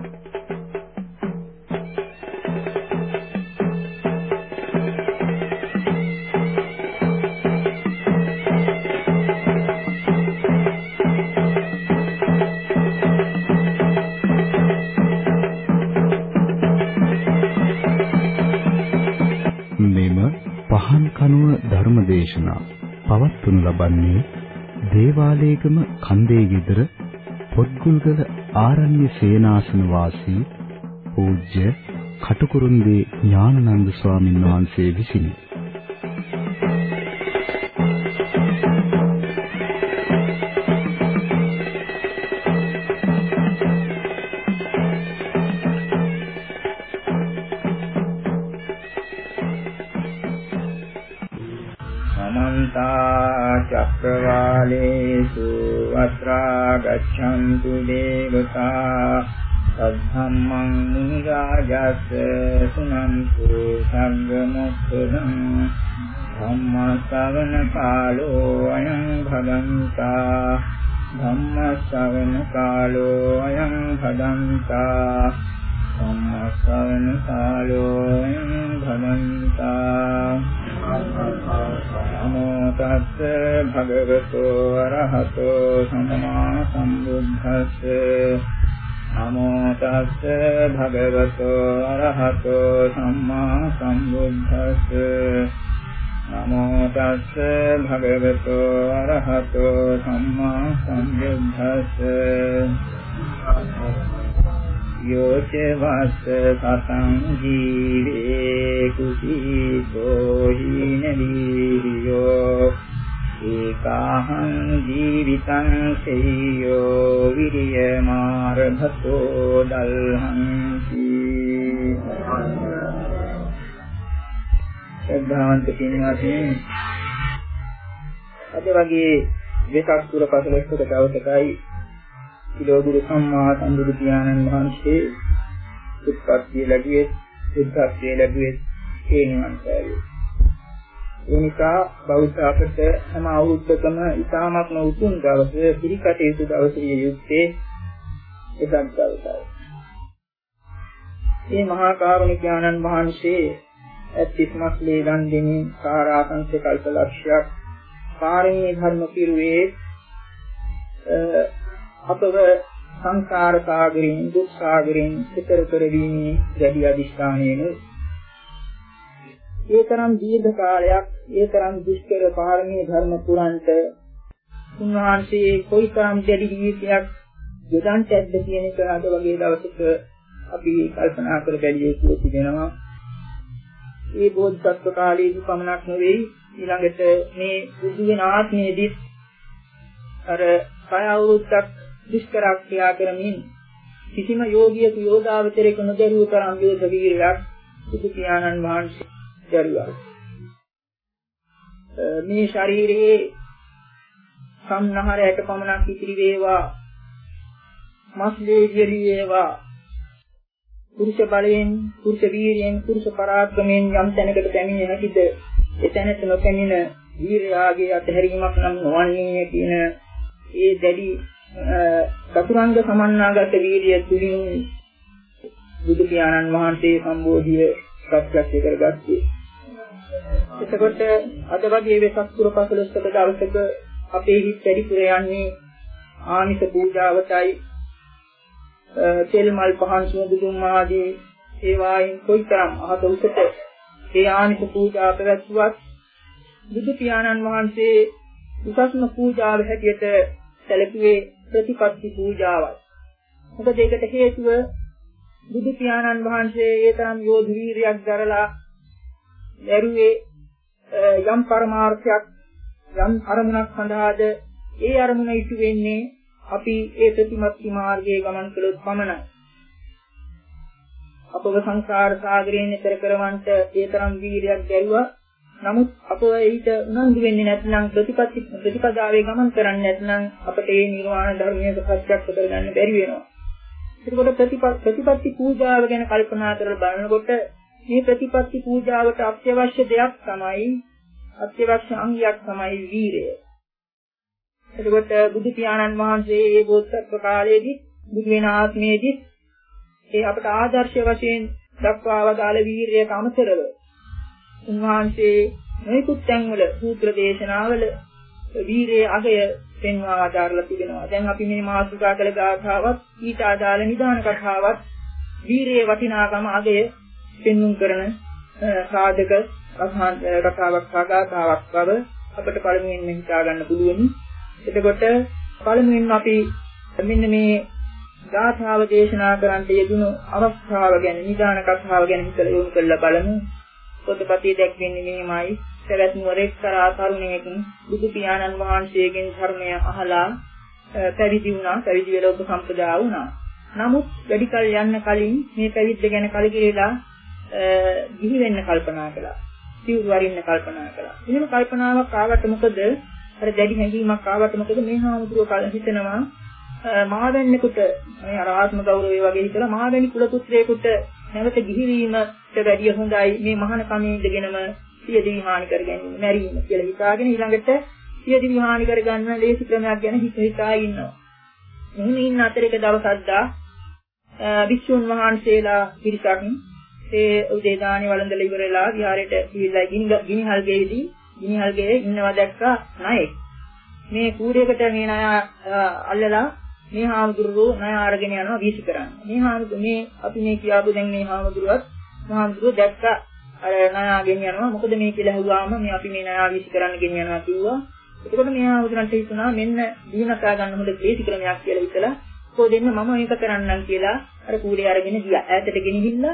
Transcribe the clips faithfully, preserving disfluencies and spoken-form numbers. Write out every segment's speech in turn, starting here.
පහන් කනුව ධර්මදේශනා පවත්වනු ලබන්නේ දේවාලේගම කන්දේ ගෙදර පොත්ගුල්ගල ආරණ්‍ය සේනාසන වාසී පූජ්‍ය කටුකුරුන්දී ඥානানন্দ ස්වාමීන් වහන්සේ විසිනි. චක්‍රවාලේසු අත්‍රා ගච්ඡන්තු දේවතා සද්ධම්මං මුනි රාජස්ස සුනන්තු සංඝ මොක්ඛදං ධම්ම ශ්‍රවණ කාලෝ අයං භදංතා ධම්ම ශ්‍රවණ කාලෝ අයං භදංතා ධම්ම ශ්‍රවණ කාලෝ අයං භදංතා නමෝ තස්ස භගවතු අරහතෝ සම්මා සම්බුද්දස්ස නමෝ තස්ස භගවතු අරහතෝ සම්මා සම්බුද්දස්ස නමෝ තස්ස භගවතු අරහතෝ සම්මා සම්බුද්දස්ස යෝච වාස සතං ජීවේ කුසීතෝ හිනදීයෝ ඒකාහං ජීවිතං සෙය්‍යෝ විරියමාරභතෝ දල්හංති. ශ්‍රද්ධාවන්ත පින්වත්නි, අද වගේ වෙසක් පුර පසළොස්වක දවසකයි කිලෝගුරු සම්මා සම්බුදු පියාණන් වහන්සේ උත්පත්ති ලැබුවේ සිද්ධාර්ථය ලැබුවේ ඒ නිවන් සෑයේ. ඒ නිසා බෞද්ධ අපට හැම අවුරුද්දකම ඉතාමත්ම උතුම් දවසේ පිළිකටයුතු දවසේ යුක්තේ එදත් දවසයි. මේ මහා කාරුණික ආනන්ද වහන්සේ ඇත්තිස්මත් ලේදන් දෙමින් සාරාංශ කල්ප ලක්ෂයක් පාරමී ධර්ම පිරුවේ අපව සංසාර සාගරයෙන් දුක් සාගරයෙන් ඈතර කරවීමේ දැඩි අධිෂ්ඨානයෙන් ඒතරම් දීර්ඝ කාලයක් ඒතරම් දුෂ්කර පාරමී ධර්ම පුරන්ට උන්වහන්සේ කොයිතරම් දැඩි ජීවිතයක් යොදන්ට ඇද්ද කියන එක අද වගේ දවසක අපි කල්පනා කර බැලිය යුතු තිබෙනවා. මේ බෝධිසත්ව කාලයේදී පමණක් නෙවෙයි ඊළඟට මේ බුදු වෙන ආත්මයේදී අර කය අවුරුද්දක් දුෂ්කර ක්‍රියා කරමින් කිසිම යෝගියෙකු යෝදාවචරයක නොදරුව තරම් යෝධ වීරයක් බුදු පියාණන් වහන්සේ දරුවා. මේ ශරීරයේ සම්නහරයට පමණක් ඉතිරි වේවා මස්ලේ ජීවි වේවා පුරුෂ බලයෙන් පුරුෂ වීර්යයෙන් පුරුෂ පරාක්‍රමයෙන් යම් තැනකට පැමිණෙන හැකිද එතැනට නොපැමිණ වීරයාගේ අතහැරීමක් නම් නොවන්නේ කියන ඒ දැඩි චතුරංග සමන්නාගත වීර්යය තුලින් බුදු පියාණන් වහන්සේ සම්බෝධිය ප්‍රත්‍යක්ෂ කරගත්තේ. එතකොට අද වගේ වෙසක් පුර පසළොස්වක දවසක අපේ හිත් වැඩිපුර යන්නේ ආමිෂ පූජාවටයි. තෙල් මල් පහන් සුවඳුම් ආදී ඒවායින් කොයිතරම් අහත උසට ඒ ආමිෂ පූජා පැවැත්වුවත් බුදු පියාණන් වහන්සේ උසස්ම පූජාව හැටියට සැලකුවේ ප්‍රතිපත්ති පූජාවයි. මොකද ඒකට හේතුව බුදු පියාණන් වහන්සේ ඒ තරම් යෝධ වීරියක් දරලා දරුවේ යම් පරමාර්ථයක් යම් අරමුණක් සඳහාද ඒ අරමුණ ඉටු වෙන්නේ අපි ඒ ප්‍රතිපත්ති මාර්ගයේ ගමන් කළොත් පමණයි. අපව සංසාර සාගරයෙන් එතර කරවන්නට ඒ තරම් වීරියක් දැරුවා. නමුත් අපව ඊට උනන්දු වෙන්නේ නැත්නම් ප්‍රතිපත්ති ප්‍රතිපදාවේ ගමන් කරන්නේ නැත්නම් අපට මේ නිර්වාණ ධර්මයේ ප්‍රත්‍යක්ෂ කරගන්න බැරි වෙනවා. ඒකකොට ප්‍රතිපත්ති පූජාව ගැන කල්පනා කරලා බලනකොට මේ ප්‍රතිපත්ති පූජාවට අත්‍යවශ්‍ය දෙයක් තමයි අත්‍යවශ්‍ය අංගයක් තමයි වීරය. එතකොට බුදු පියාණන් වහන්සේ මේ බෝධිසත්ව කාලයේදී බුදු වෙන ආත්මයේදී ඒ අපට ආදර්ශ වශයෙන් දක්වා වදාළ වීරියට අමතරව උන්වහන්සේ නොයෙකුත් තැන්වල සූත්‍ර දේශනාවල වීරියේ අගය පෙන්වා වදාරලා තිබෙනවා. දැන් අපි මේ මාතෘකා කළ ගාථාවත් ඊට අදාළ නිදාන කතාවත් වීරියේ වටිනාකම අගය පෙන්වුම් කරන සාධක කතාවක් සාගතාවක් බව අපිට පළමුවෙන්ම හිතා ගන්න පුළුවන්. එතකොට පළමුවෙන්ම අපි මෙන්න මේ ගාථාව දේශනා කරන්න යෙදුණු අවස්ථාව ගැන නිදාන කතාව ගැන හිතලා යොමු කරලා බලමු. පොතපතේ දැක්වෙන්නේ මෙහිමයි. සවැත් නුවර එක්තරා තරුණයෙක් බුදු පියාණන් වහන්සේගෙන් ධර්මය අහලා පැවිදි වුණා. පැවිදි වෙලා උපසම්පදා වුණා. නමුත් වැඩි කල යන්න කලින් මේ පැවිද්ද ගැන කලකිරීලා ගිහි වෙන්න කල්පනා කළා. සිවුරු වරින්න කල්පනා කළා. එහෙම කල්පනාවක් ආවට මොකද? අර දැඩි හැඟීමක් ආවට මොකද? මේ හාමුදුරුවෝ කල හිතනවා මාවැන්නෙකුට මේ ආත්ම ගෞරවය වගේ හිතලා මාවැනි කුල පුත්‍රයෙකුට නැවත ගිහිවීමට වැඩිය හොඳයි මේ මහාන කමේ ඉඳගෙනම සියදිවි හානි කර ගැනීම මැරීම කියලා හිතාගෙන ඊළඟට සියදිවි හානි කර ගන්න ලේසි ක්‍රමයක් ගැන හිත හිතා ඉන්නවා. එහෙනම් ඉන්න අතර එක දවසක් දා වික්ෂුන් වහන්සේලා පිරිසක් ඒ උදේ දානේ වළඳලා ඉවරලා විහාරයට ගිහිල්ලා ගිනිහල් ගෙයිදී ගිනිහල් ගෙයේ ඉන්නවා දැක්කා ණයෙක්. මේ කූඩේකට මේ ණය අල්ලලා මේ හාමුදුරුවෝ ණය අරගෙන යනවා වීසි කරන්න. මේ හාමුදුරුවෝ මේ අපි මේ කියාපු දැන් මේ හාමුදුරුවත් හාමුදුරුවෝ දැක්කා අර ණය ගෙන යනවා. මොකද මේ කියලා හුවාම මේ අපි මේ ණය වීසි කරන්න ගෙන යනවා කිව්වා. එතකොට මේ හාමුදුරන්ට හිතුණා මෙන්න දීනසා ගන්න හොඳ වීසි ක්‍රමයක් කියලා හිතලා කො දෙන්න මම මේක කරන්නම් කියලා අර කූඩේ අරගෙන ගියා. ඈතට ගෙනහිල්ලා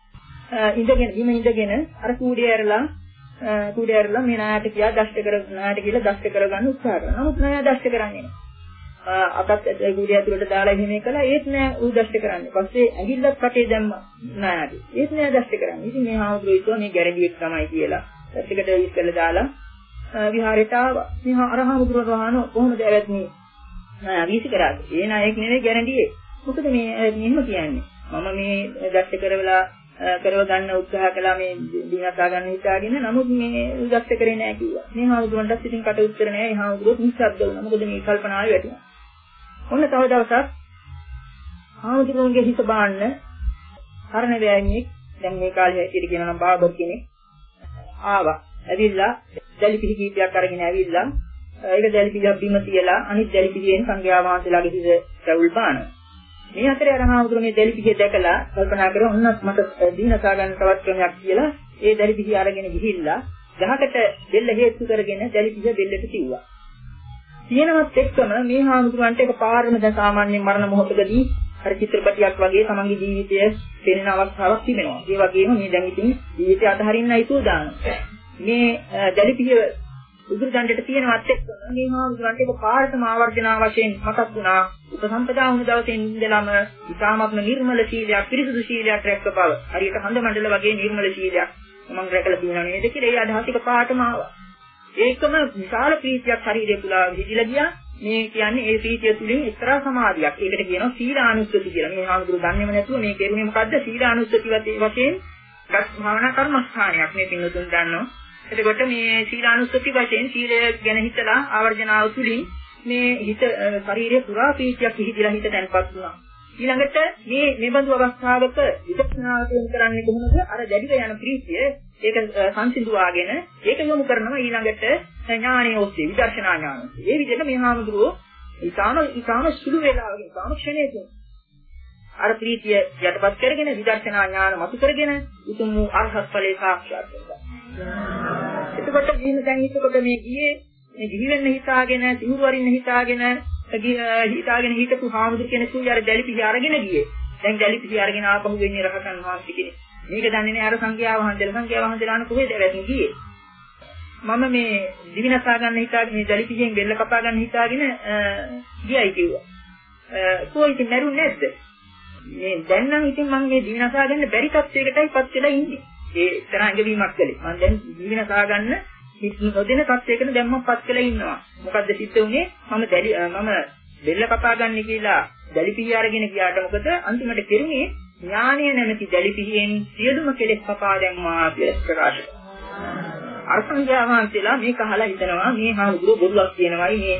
ඉඳගෙන ඉම ඉඳගෙන අර කූඩේ ඇරලා කූඩේ ඇරලා මේ ණයට කියා දෂ්ට කර ණයට කියලා දෂ්ට කරගන්න උත්සාහ කරනවා. නමුත් ණය දෂ්ට කරන්නේ නැහැ. අතත් කූඩේ ඇතුළට දාලා එහෙම කළා ඒත් නෑ ඌ දෂ්ට කරන්නේ. පස්සේ ඇඟිල්ලත් කටේ දැම්මා ණයට. ඒත් නෑ දෂ්ට කරන්නේ. ඉතින් මේ හාමුදුරුවෝ හිතුවා මේ ගැරන්ඩියෙක් තමයි කියලා. පැත්තකට ඉස්සෙල්ලා දාලා විහාරයට ආවා. මේ අර හාමුදුරුවෝ වහනවා කොහොමද ඇවැත්නි වීසි කරාද? ඒ ණයෙක් නෙවෙයි ගැරන්ඩියේ. මොකද මේ මෙහෙම කියන්නේ? මම මේ දෂ්ට කරවලා කරව ගන්න උත්සාහ කළා මේ දිනසා ගන්න හිතාගෙන නමුත් මේ උදස්ස කරේ නැහැ කිව්වා. මේ හාමුදුරන්ටත් ඉතින් කට උත්තර නැහැ. ඒ හාමුදුරුවෝ නිශ්ශබ්ද වුණා. මොකද මේ කල්පනාවේ වැටුණා. ඔන්න තව දවසක් හාමුදුරුවන්ගේ හිත බාන්න හරණ වෑයන්නේ දැන් මේ කාලේ හැටියට කියනවා නම් බාබර් කෙනෙක් ආවා. ඇවිල්ලා දැලි පිහි කීපයක් අරගෙන ඇවිල්ලා ඒක දැලි පිහක් බිම තියලා අනිත් දැලි පිහියෙන් සංඝයා වහන්සේලාගේ හිත රැවුල් බානවා. මේ අතරේ අර හාමුදුරුවෝ දැලි පිහිය දැකලා කල්පනා කරා ඔන්නත් මට දීනසා ගන්න තවත් ක්‍රමයක් කියලා ඒ දැලි පිහිය අරගෙන ගිහිල්ලා ගහකට බෙල්ල හේතු කරගෙන දැලි පිහිය බෙල්ලට තියුවා. තියෙනවත් එක්කම මේ හාමුදුරුවන්ට එක පාරම දැන් සාමාන්‍ය මරණ මොහොතකදී අර චිත්‍රපටියක් වගේ තමන්ගේ ජීවිතය පෙනෙන අවස්ථාවක් තිබෙනවා. ඒ වගේම මේ දැන් ඉතින් ජීවිතය අතහරින්නයි සූදානම්. මේ දැලි පිහිය උදුරු දණ්ඩට තියෙනවත් එක්කම මේ හාමුදුරුවන්ට එක පාරටම ආවර්ජනා වශයෙන් මතක් වුණා. උපසම්පදා වුණු දවසේ ඉඳලම ඉතාමත්ම නිර්මල ශීලයක් පිරිසුදු ශීලයක් රැක්ක බව. හරියට හඳ මණ්ඩල වගේ නිර්මල ශීලයක් මම රැකලා තියෙනවා නේද කියලා ඒ අදහස එක පාටම ආවා. ඒකම විශාල ප්‍රීතියක් ශරීරය පුරා විහිදිලා ගියා. මේ කියන්නේ ඒ ප්‍රීතිය තුලින් එක්තරා සමාධියක්. ඒකට කියනවා සීලානුස්සති කියලා. මේ හාමුදුරුවෝ දන්නේම නැතුව මේ කෙරුණේ මොකද්ද? සීලානුස්සති වශයෙන් භාවනා කර්මස්ථානයක් මේ පින්නතුන් දන්නවා. එතකොට මේ සීලානුස්සති වශයෙන් සීලය ගැන හිතලා ආවර්ජනාව තුලින් මේ හිත ශරීරය පුරා ප්‍රීතියක් විහිදිලා හිත තැන්පත් වුණා. ඊළඟට මේ මෙබඳු අවස්ථාවක විදර්ශනාව තුන් කරන්නේ කොහොමද? අර දැඩිව යන ප්‍රීතිය ඒක සංසිඳුවාගෙන ඒක යොමු කරනවා ඊළඟට ඥානයේ ඔස්සේ විදර්ශනා ඥානය. ඒ විදිහට මේ හාමුදුරුවෝ ඊටාම ඊටාම සුළු වේලාවකින් ඊටාම ක්ෂණයකින් අර ප්‍රීතිය යටපත් කරගෙන විදර්ශනා ඥාන මතු කරගෙන උතුම් වූ අරහත් ඵලයේ සාක්ෂාත් කරගන්නවා. එතකොට ජීවිත දැන් හිතකොට මේ ගියේ මේ ගිහි වෙන්න හිතාගෙන සිවුරු වරින්න හිතාගෙන හිතාගෙන හිටපු හාමුදුර කෙනෙකුයි අර දැලි පිහි අරගෙන ගියේ. දැන් දැලි පිහි අරගෙන ආපහු වෙන්නේ රහතන් වහන්සේ කෙනෙක්. මේක දන්නේ නැහැ අර සංඝයා වහන්සේලා සංඝයා වහන්සේලා අන කොහෙද වැටෙන්නේ ගියේ. මම මේ දිවිනසා ගන්න හිතාගෙන මේ දැලි පිහියෙන් බෙල්ල කපා ගන්න හිතාගෙන ගියයි කිව්වා. කොහොමද මැරුන්නේ නැද්ද? මේ දැන් නම් ඉතින් මම මේ දිවිනසා ගන්න බැරි තත්යකටයි පත් වෙලා ඉන්නේ. ඒ තරහ ඇඟවීමක් කළේ. මම දැන් දිවිනසා ගන්න නොදෙන තත්යකට දැන් මම පත් වෙලා ඉන්නවා. මොකද්ද සිද්ධ වුනේ? මම දැලි මම බෙල්ල කපා ගන්න කියලා දැලි පිහිය අරගෙන ගියාට මොකද අන්තිමට කෙරුණේ ඥානීය නැමැති දැලි පිහියෙන් සියලුම කෙලෙස් කපා දැම්මා කියලා ප්‍රකාශ කරනවා. අර සංඝයා වහන්සේලා මේක අහලා හිතනවා මේ හාමුදුරුවෝ බොරුවක් කියනවායි මේ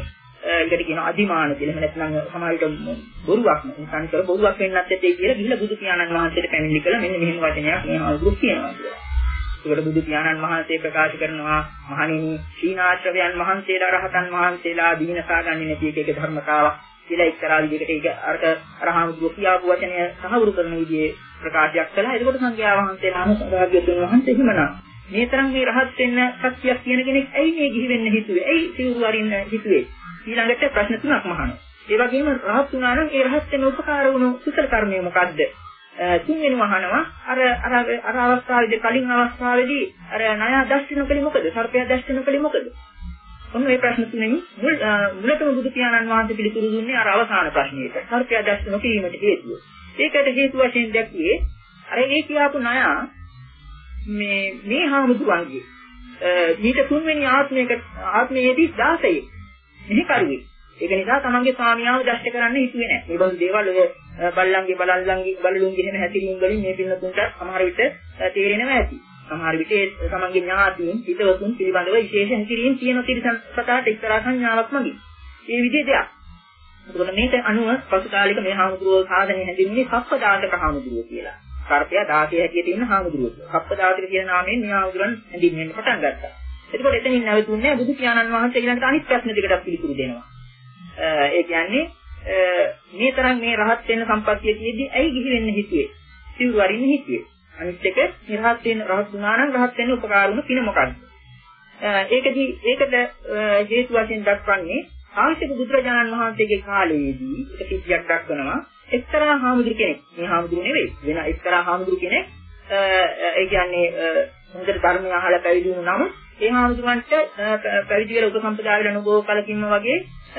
ඒකට කියනවා අදිමාන කියලා. එහෙම නැත්නම් සමහර විට බොරුවක් සංකර බොරුවක් වෙන්නත් ඇතේ කියලා ගිහිලා බුදු පියාණන් වහන්සේට පැමිණිලි කළා. මෙන්න මෙහෙම වචනයක් මේ හාමුදුරුවෝ කියනවා කියලා. ඒකට බුදු පියාණන් වහන්සේ ප්‍රකාශ කරනවා මහණෙනි සීනාශ්‍රවයන් වහන්සේලා රහතන් වහන්සේලා දීනසා ගන්නේ නැති එක එක ධර්මතාවක් කියලා එක්තරා විදිහකට ඒක අර අර හාමුදුරුවෝ කියාපු වචනය සහවුරු කරන විදිහේ ප්‍රකාශයක් කළා. ඒකට සංඝයා වහන්සේලාම සදාග්‍යතුන් වහන්සේ හිමනා මේ තරම් මේ රහත් වෙන්න සත්‍යයක් කියන කෙනෙක් ඇයි මේ ගිහි වෙන්න හිතුවේ? ඇයි සිවුරු අරින්න හිතුවේ? ඊළඟට ප්‍රශ්න තුනක් අහනවා. ඒ වගේම රහත් වුණා නම් ඒ රහත් වෙන උපකාර වුණු කුසල කර්මය මොකද්ද? තුන්වෙනිව අහනවා අර අර අර අවස්ථාවේදී කලින් අවස්ථාවේදී අර ණය දැස්තින කලේ මොකද? සර්පයා දැස්තින කලේ මොකද? ඔන්න මේ ප්‍රශ්න තුනෙන් මුල් මුලටම බුදු පියාණන් වහන්සේ පිළිතුරු දුන්නේ අර අවසාන ප්‍රශ්නෙට. සර්පයා දැස්තින කිරීමට හේතුව. ඒකට හේතු වශයෙන් දැක්ුවේ අර ඒ කියාපු ණය මේ මේ හාමුදුරන්ගේ ඊට තුන්වෙනි ආත්මයක ආත්මයේදී දාසයේ මෙහි කරුවේ. ඒක නිසා තමන්ගේ ස්වාමියාව දැෂ්ට කරන්න හිතුවේ නැහැ. මේ බඳු දේවල් ඔය බල්ලන්ගේ බලල්ලන්ගේ බලලුන්ගේ එහෙම හැතිරීම් වලින් මේ පින්නතුන්ට සමහර විට තේරෙනවා ඇති. සමහර විට ඒ තමන්ගේ ඥාතීන් හිතවතුන් පිළිබඳව විශේෂ හැසිරීම් තියෙන තිරසන් සතාට එක්තරා සංඥාවක් මගින්. මේ විදිහේ දෙයක්. එතකොට මේක අනුව පසු කාලෙක මේ හාමුදුරුවෝ සාධනෙ හැදින්නේ සප්පදාසක හාමුදුරුවෝ කියලා. සර්පයා දාසයේ හැටියට ඉන්න හාමුදුරුවෝ. සප්පදාසක කියන නාමයෙන් මේ හාමුදුරන් හැදින්වෙන්න පටන් ගත්තා. එතකොට එතනින් නැවතුන්නේ බුදු පියාණන් වහන්සේ ඊළඟට අනිත් ප්‍රශ්න දෙකකට පිළිතුරු දෙනවා. ඒ කියන්නේ මේ තරම් මේ රහත් වෙන්න සම්පත්තිය තියෙද්දි ඇයි ගිහි වෙන්න හිතුවේ? සිවුරු අරින්න හිතුවේ. අනිත් එක නිරහත් වෙන්න රහත් වුණා නම් රහත් වෙන්න උපකාර වුණ පින මොකක්ද? ඒකදී ඒකට හේතු වශයෙන් දක්වන්නේ ආශ්‍රිත බුදුරජාණන් වහන්සේගේ කාලයේදී එක සිද්ධියක් දක්වනවා. එක්තරා හාමුදුරු කෙනෙක්. මේ හාමුදුරු නෙවෙයි වෙන එක්තරා හාමුදුරු කෙනෙක් ඒ කියන්නේ හොඳට ධර්මය අහලා පැවිදි වුණා නම් ඒ හාමුදුරන්ට පැවිදි වෙලා උපසම්පදා වෙලා නොබෝ කලකින්ම වගේ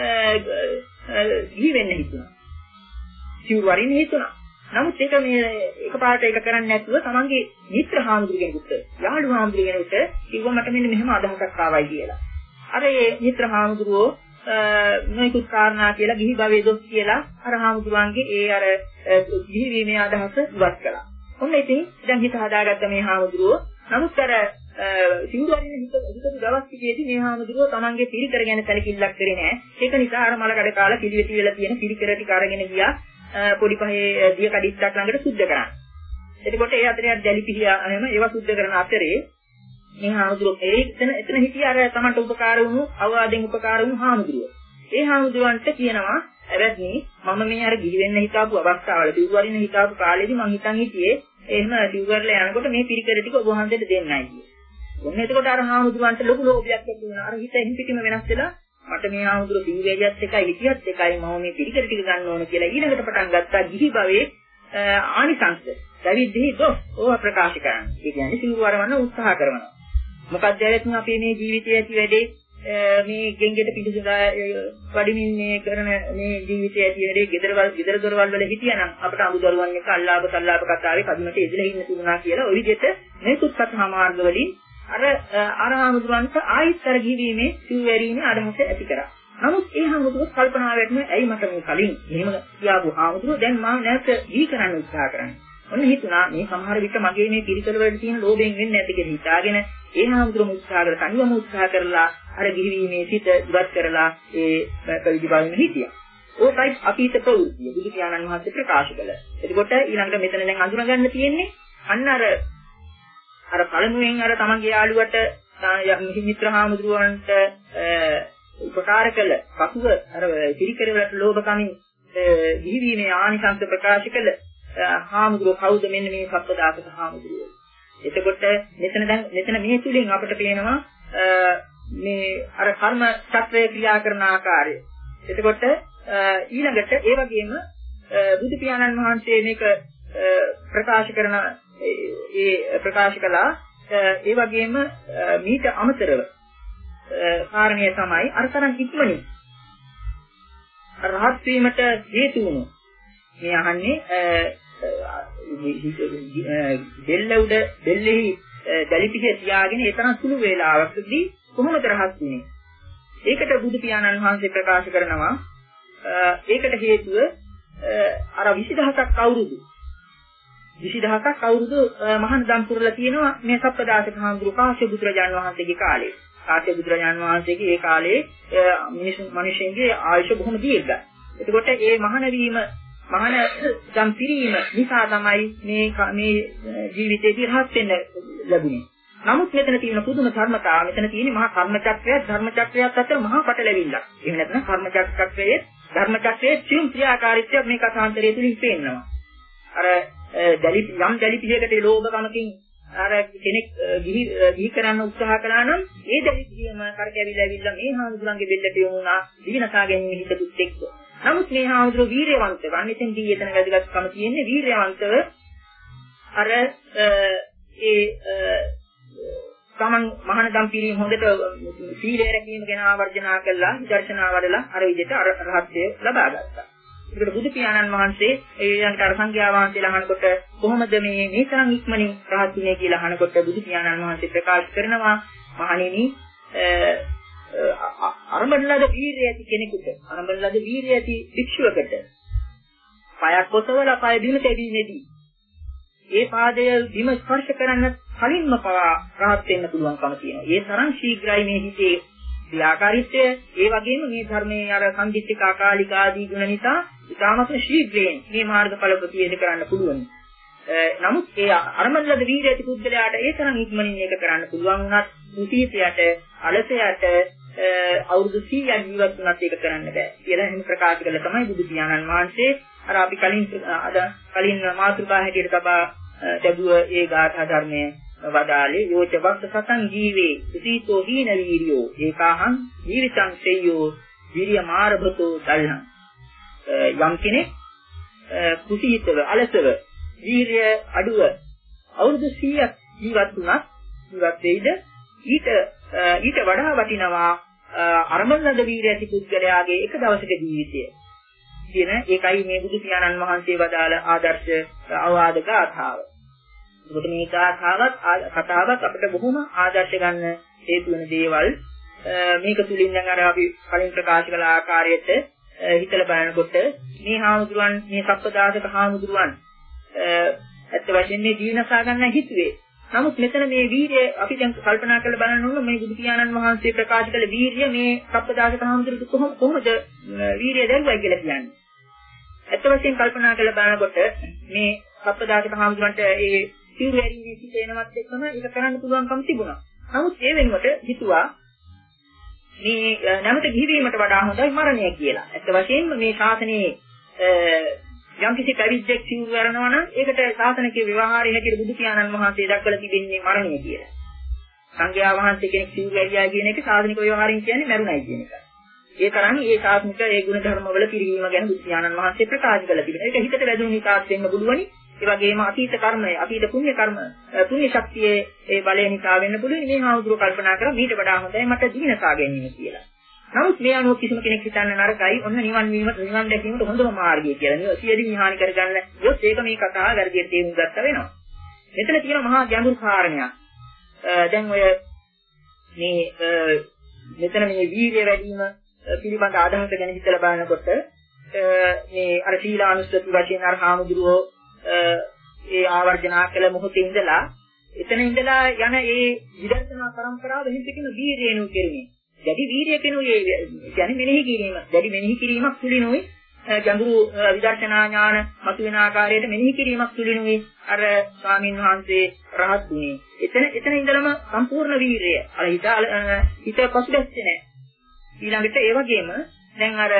ගිහි වෙන්න හිතුණා. සිවුරු වරින්න හිතුණා. නමුත් ඒක මේ එකපාරට ඒක කරන්නේ නැතුව තමන්ගේ මිත්‍ර හාමුදුරු කෙනෙකුට, යාළු හාමුදුරු කෙනෙකුට කිව්වා මට මෙන්න මෙහෙම අදහසක් ආවයි කියලා. අර ඒ මිත්‍ර හාමුදුරුවෝ නොයිකුත් කාරණා කියලා ගිහි භවයේ දොස් කියලා අර හාමුදුරුවන්ගේ ඒ අර ගිහි වීමේ අදහස ඉවත් කළා. ඔන්න ඉතින් දැන් හිත හදාගත්ත මේ හාමුදුරුවෝ නමුත් අර සිවුරු අරින්න හිත උදේට දවස් ටිකේදී මේ හාමුදුරුවෝ තමන්ගේ පිරිකර ගැන සැලකිල්ලක් කරේ නැහැ. ඒක නිසා අර මලකඩ කාලා පිළිවෙති වෙලා තියෙන පිරිකර ටික අරගෙන ගියා පොඩි පහේ දිය කඩਿੱත්තක් ළඟට සුද්ධ කරන්න. එතකොට ඒ අතරේ දැලි පිහියා එහෙම ඒවා සුද්ධ කරන අතරේ මේ හාමුදුරුවෝ ඒ එතන එතන හිටිය අර තමන්ට උපකාර වුණු අවවාදෙන් උපකාර වුණු හාමුදුරුවෝ. ඒ හාමුදුරුවන්ට කියනවා "ඇවැත්නි මම මේ අර ගිහි වෙන්න හිතාපු අවස්ථාවල සිවුරු අරින්න හිතාපු කාලෙදී මං හිතන් හිටියේ එහෙම සිවුරුවරලා යනකොට මේ පිරිකර ටික ඔබ වහන්සේට දෙන්නයි කියලා." ඔන්න එතකොට අර හාමුදුරුවන්ට ලොකු ලෝභයක් ඇති වුණා. අර හිත එහින් පිටිම වෙනස් වෙලා මට මේ හාමුදුරුවෝ සිවුරේජත් එකයි හිටියත් එකයි මම මේ පිරිකර ටික ගන්න ඕන කියලා ඊළඟට පටන් ගත්තා ගිහි භවයේ ආනිසංස. දැවිද්දී දොස් ඕවා ප්‍රකාශ කරන්නේ. ඒ කියන්නේ සිවුරු වරවන්න උත්සාහ කරනවා. මොකක්ද ඇලෙත් අපේ මේ ජීවිතයේ ඇති වැඩේ මේ ගෙන්ගෙට පිටිසුදා වඩිමින් මේ කරන මේ ජීවිතයේ ඇති වැඩේ ගෙදරවල් ගෙදර දොරවල් වල හිටියනම් අපට අමුදරුවන් එක අල්ලාප සල්ලාප කතාවේ කදිමට ඉඳලා ඉන්න තුනා කියලා ওই විදිහට මේ සුත්සත්හා මාර්ග වලින් අර අර හාමුදුරන්ට ආයිත්තර ගිවීමේ සිව්වැරීමේ අදහස ඇති කරා. නමුත් ඒ හාමුදුරුවෝ කල්පනා වෙන්නේ ඇයි මට මේ කලින් එහෙම කියාපු හාමුදුරුවෝ දැන් මම නැවත දී කරන්න උත්සාහ කරන්නේ. ඔන්න හිතුණා මේ සමහර විට මගේ මේ පිළිකල වලට තියෙන ලෝභයෙන් වෙන්නේ නැති කියලා හිතාගෙන ඒ හාමුදුරුවෝ උත්සාහ කරලා තනියම උත්සාහ කරලා අර ගිහිවීමේ සිට ඉවත් කරලා ඒ පැවිදි බවින් හිටියා. ඕකයි අපීත ප්‍රවෘත්තිය බුදු පියාණන් වහන්සේ ප්‍රකාශ කළා. එතකොට ඊළඟට මෙතන දැන් අඳුනගන්න තියෙන්නේ අන්න අර අර පළමුවෙන් අර තමන්ගේ යාළුවට මිත්‍ර හාමුදුරුවන්ට උපකාර කළ පසුව අර පිරිකර වලට ලෝභකමින් ගිහිවීමේ ආනිසංස ප්‍රකාශ කළ හාමුදුරුවෝ කවුද? මෙන්න මේ සප්පදාසක හාමුදුරුවෝ. එතකොට මෙතන දැන් මෙතන මේ තුලින් අපිට පේනවා මේ අර කර්ම චක්‍රය ක්‍රියා කරන ආකාරය. එතකොට ඊළඟට ඒ වගේම බුදු පියාණන් වහන්සේ මේක ප්‍රකාශ කරන ඒ ප්‍රකාශ කළා ඒ වගේම මීට අමතරව කාරණය තමයි අර තරම් ඉක්මනින් රහත් වීමට හේතු වුණු මේ අහන්නේ දෙල්ල උඩ දෙල්ලෙහි දැලිපිහ තියාගෙන ඒ තරම් සුළු වේලාවකදී කොහොමද රහත් වෙන්නේ? ඒකට බුදු පියාණන් වහන්සේ ප්‍රකාශ කරනවා ඒකට හේතුව අර විසිදහසක් අවුරුදු විසිදහසක් අවුරුදු මහාන දම් පුරලා තියෙනවා මේ සප්පදාසක හාමුදුරුවෝ කාශ්‍යප බුදුරජාණන් වහන්සේගේ කාලේ. කාශ්‍යප බුදුරජාණන් වහන්සේගේ ඒ කාලේ මිනිසු මිනිසුන්ගේ ආයුෂ බොහොම දීර්ඝයි. එතකොට මේ මහාන වීම මහාන දම් පිරීම නිසා තමයි මේ මේ ජීවිතේදී රහත් වෙන්න ලැබුණේ. නමුත් මෙතන තියෙන පුදුම ධර්මතාව මෙතන තියෙන්නේ මහා කර්ම චක්‍රය ධර්ම චක්‍රයත් අතර මහා පටලැවිල්ලක්. එහෙම නැත්නම් කර්ම චක්‍රයේ ධර්ම චක්‍රයේ සියුම් ක්‍රියාකාරීත්වය මේ කථාන්තරය තුලින් පේනවා. අර දැලි යම් දැලි පිළියකට ලෝභකමකින් අර කෙනෙක් ගිහි ගිහි කරන්න උත්සාහ කළා නම් ඒ දැලි පිළියම කරකැවිලා ඇවිල්ලා මේ හාමුදුරන්ගේ බෙල්ලට යොමුනා දිවිනසා ගැනීම හිතපුත් එක්ක. නමුත් මේ හාමුදුරුවෝ වීරයවන්තව අනිතෙන්දී එතන වැදගත්කම තියෙන්නේ වීරයවන්තව අර ඒ තමන් මහානදම් පිරීම හොඳට සීලය රැකීම ගැන ආවර්ජනා කළා විදර්ශනා වඩලා අර විදිහට අර රහත්ය ලබා ගත්තා. ඒකට බුදු පියාණන් වහන්සේ ඒ ඊළඟට අර සංඝයා වහන්සේලා අහනකොට කොහොමද මේ මේ තරම් ඉක්මනින් රහත් වුනේ කියලා අහනකොට බුදු පියාණන් වහන්සේ ප්‍රකාශ කරනවා මහණෙනි අරඹලද වීරිය ඇති කෙනෙකුට අරඹලද වීරිය ඇති භික්ෂුවකට පයක් කොසවලා පය බිම තැබීමේදී ඒ පාදය බිම ස්පර්ශ කරන්න කලින්ම පවා රහත් වෙන්න පුළුවන්කම තියෙනවා. ඒ තරම් ශීඝ්‍රයි මේ හිතේ ක්‍රියාකාරීත්වය. ඒ වගේම මේ ධර්මයේ අර සම්දිත්තික අකාලික ආදී ගුණ නිසා ඉතාමත් ශීඝ්‍රයෙන් මේ මාර්ගඵල ප්‍රතිවේධ කරන්න පුළුවන්. නමුත් ඒ අරමල්ලද වීර්ය ඇති පුද්ගලයාට ඒ තරම් ඉක්මනින් මේක කරන්න පුළුවන් වුණත් මුසීතයට අලසයට අවුරුදු සීයක් ජීවත් වුණත් ඒක කරන්න බෑ කියලා එහෙම ප්‍රකාශ කළා තමයි බුදු පියාණන් වහන්සේ අර අපි කලින් අද කලින් මාතෘකා හැටියට තබා ලැබුව ඒ ගාථා ධර්මයේ වදාලේ යෝච වක්ස සතං ජීවේ සීතෝ හීන වීර්යෝ ඒකාහං ජීවිතං සෙය්‍යෝ විරිය මාරභතෝ දල්හං යම් කෙනෙක් කුසීතව අලසව වීර්ය අඩුව අවුරුදු සීයක් ජීවත් වුණත් ජීවත් වෙයිද ඊට ඊට වඩා වටිනවා අරමල්ලද වීර්ය ඇති පුද්ගලයාගේ එක දවසක ජීවිතය කියන ඒකයි මේ බුදු පියාණන් වහන්සේ වදාළ ආදර්ශ අවවාද ගාථාව. ඒකට මේ ගාථාවත් කතාවත් අපිට බොහොම ආදර්ශ ගන්න හේතු වෙන දේවල් මේක තුලින් දැන් අර අපි කලින් ප්‍රකාශ කළ ආකාරයට හිතලා බලනකොට මේ හාමුදුරුවන් මේ සප්පදාසක හාමුදුරුවන් ඇත්ත වශයෙන්ම මේ ජීවනසා ගන්න හිතුවේ. නමුත් මෙතන මේ වීර්යය අපි දැන් කල්පනා කරලා බලන්න ඕන මේ බුදු පියාණන් වහන්සේ ප්‍රකාශ කළ වීර්යය මේ සප්පදාසක හාමුදුරුවෝ කොහොම කොහොමද වීර්යය දැරුවයි කියලා කියන්නේ. ඇත්ත වශයෙන් කල්පනා කරලා බලනකොට මේ සප්පදාසක හාමුදුරන්ට ඒ සිවුරු ඇරීමේ සිට එනවත් එක්කම ඒක කරන්න පුළුවන්කම තිබුණා. නමුත් ඒ වෙනුවට හිතුවා මේ නැවත ගිහිවීමට වඩා හොඳයි මරණය කියලා. ඇත්ත වශයෙන්ම මේ ශාසනයේ යම්කිසි පැවිද්දෙක් සිවුරු ඇරනවා නම් ඒකට ශාසනික ව්‍යවහාරයේ හැටියට බුදු පියාණන් වහන්සේ දක්වලා තිබෙන්නේ මරණය කියලා. සංඝයා වහන්සේ කෙනෙක් සිවුරු ඇරියා කියන එක ශාසනික ව්‍යවහාරයෙන් කියන්නේ මරුණයි කියන එක. ඒ තරම් ඒ ශාසනික ඒ ගුණ ධර්ම වල පිළිවීම ගැන බුදු පියාණන් වහන්සේ ප්‍රකාශ කළා තිබෙනවා. ඒක හිතට වැදුණු නිසාත් වෙන්න පුළුවනි. ඒ වගේම අතීත කර්මය, අතීත පුණ්‍ය කර්ම, පුණ්‍ය ශක්තියේ ඒ බලය නිසා වෙන්න පුළුවන්. මේ හාමුදුරුවෝ කල්පනා කරා මීට වඩා හොඳයි මට දිනසා ගැනීම කියලා. නමුත් මේ අනුව කිසිම කෙනෙක් හිතන්න නරකයි. ඔන්න නිවන් වීම නිවන් දැකීමට හොඳම මාර්ගය කියලා. සියදින් හානි කරගන්න. යොත් ඒක මේ කතාව වැරදියට තේරුම් ගත්ත වෙනවා. මෙතන තියෙන මහා ගැඹුරු කාරණයක්. දැන් ඔය මේ මෙතන මේ වීර්ය වැඩි වීම පිළිබඳ අදහස ගැන හිතලා බලනකොට මේ අර සීලානුස්සති වශයෙන් අර හාමුදුරුවෝ ඒ ආවර්ජනා කළ මොහොතේ ඉඳලා එතන ඉඳලා යන ඒ විදර්ශනා පරම්පරාව හිතකින් වීර්යණු කෙරුණේ. දැඩි වීර්ය කෙනුයේ කියන්නේ මෙනෙහි කිරීම. දැඩි මෙනෙහි කිරීමක් තුලිනුයි ගැඹුරු විදර්ශනා ඥාන මතුවෙන ආකාරයට මෙනෙහි කිරීමක් තුලිනුයි අර ස්වාමීන් වහන්සේ රහත් වුණේ. එතන එතන ඉඳලම සම්පූර්ණ වීර්යය. අර හිත හිත පසුබැස්සේ නැහැ. ඊළඟට ඒ වගේම දැන් අර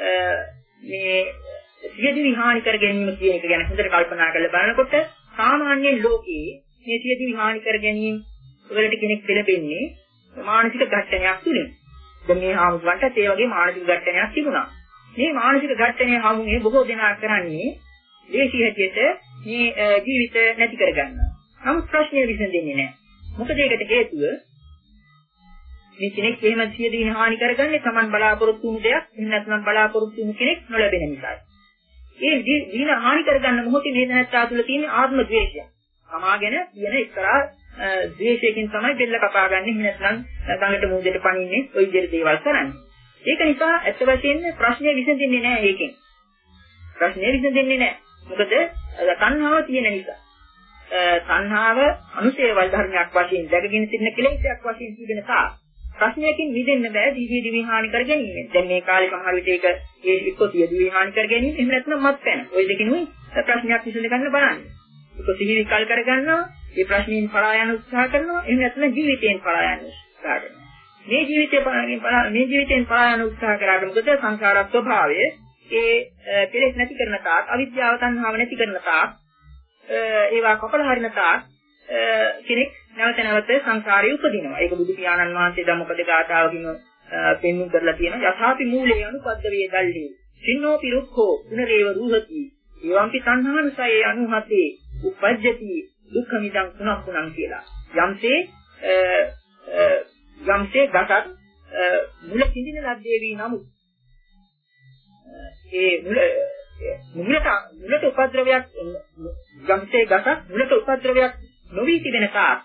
මේ සියදිවි හානි කර ගැනීම කියන එක ගැන හොඳට කල්පනා කරලා බලනකොට සාමාන්‍ය ලෝකයේ මේ සියදිවි හානි කර ගැනීම වලට කෙනෙක් පෙළඹෙන්නේ මානසික ඝට්ටනයක් තුලින්. දැන් මේ හාමුදුරන්ට ඒ වගේ මානසික ඝට්ටනයක් තිබුණා. මේ මානසික ඝට්ටනය හමුනේ බොහෝ දෙනා කරන්නේ දේශී හැටියට මේ ජීවිත නැති කරගන්නවා. නමුත් ප්‍රශ්නේ විසඳෙන්නේ නැහැ. මොකද ඒකට හේතුව මේ කෙනෙක් එහෙම සියදිවි හානි කරගන්නේ Taman බලාපොරොත්තු වුණු දෙයක් එහෙම නැත්නම් බලාපොරොත්තු වුණු කෙනෙක් නොලැබෙන නිසායි. ඒ දින හානි කරගන්න මොහොතේ මේ දැනත්තා තුළ තියෙන ආත්ම ද්වේෂය. සමාගෙන කියන එක්තරා ද්වේෂයකින් තමයි බෙල්ල කපාගන්නේ. එහෙම නැත්නම් ගඟට මූදෙට පනින්නේ ওই විදිහට දේවල් කරන්නේ. ඒක නිසා ඇත්ත වශයෙන්ම ප්‍රශ්නේ විසඳෙන්නේ නැහැ ඒකෙන්. ප්‍රශ්නේ විසඳෙන්නේ නැහැ. මොකද තණ්හාව තියෙන නිසා. තණ්හාව අනුසේවල් ධර්මයක් වශයෙන් දැකගෙන සිටින කෙලෙසයක් වශයෙන් තිබෙන තා ප්‍රශ්නයකින් මිදෙන්න බෑ දිවි දිවි හානි කර ගැනීම. දැන් මේ කාලේ සමහර විට ඒක ඒ එක්කෝ දිවි හානි කර ගැනීම එහෙම නැත්නම් මත්පැන. ওই දෙකිනුයි ප්‍රශ්නයක් විසඳ ගන්න බලන්න. ඒක සිහි විකල් කර ගන්නවා, ඒ ප්‍රශ්نين පරා යන උත්සාහ කරනවා, එහෙම නැත්නම් ජීවිතයෙන් පරා යන උත්සාහ කරනවා. මේ ජීවිතේ පරා මේ ජීවිතයෙන් පරා යන උත්සාහ කරාට මොකද සංසාර ස්වභාවය ඒ කෙලෙස් නැති කරන තාක්, අවිද්‍යාව තණ්හාව නැති කරන තාක්, ඒවා කපල හරින තාක් කෙනෙක් නැවත නැවත සංසාරේ උපදිනවා. ඒක බුදු පියාණන් වහන්සේ ධම්මපද ගාථාවකින් පෙන්වන්න කරලා තියෙනවා. යථාපි මූලේ අනුපද්ද වේ දල්ලේ. සින්නෝ පිරුක්ඛෝ පුනරේව රූහති. එවම්පි තණ්හානුසයේ අනුහතේ උපජ්ජති දුක්ඛ මිදං පුනක් පුනං කියලා. යම්සේ යම්සේ ගසක් මුල කිඳින ලද්දේ වී නමුත් ඒ මුල මුලට මුලට උපද්‍රවයක් යම්සේ ගසක් මුලට උපද්‍රවයක් නොවී තිබෙන තාක්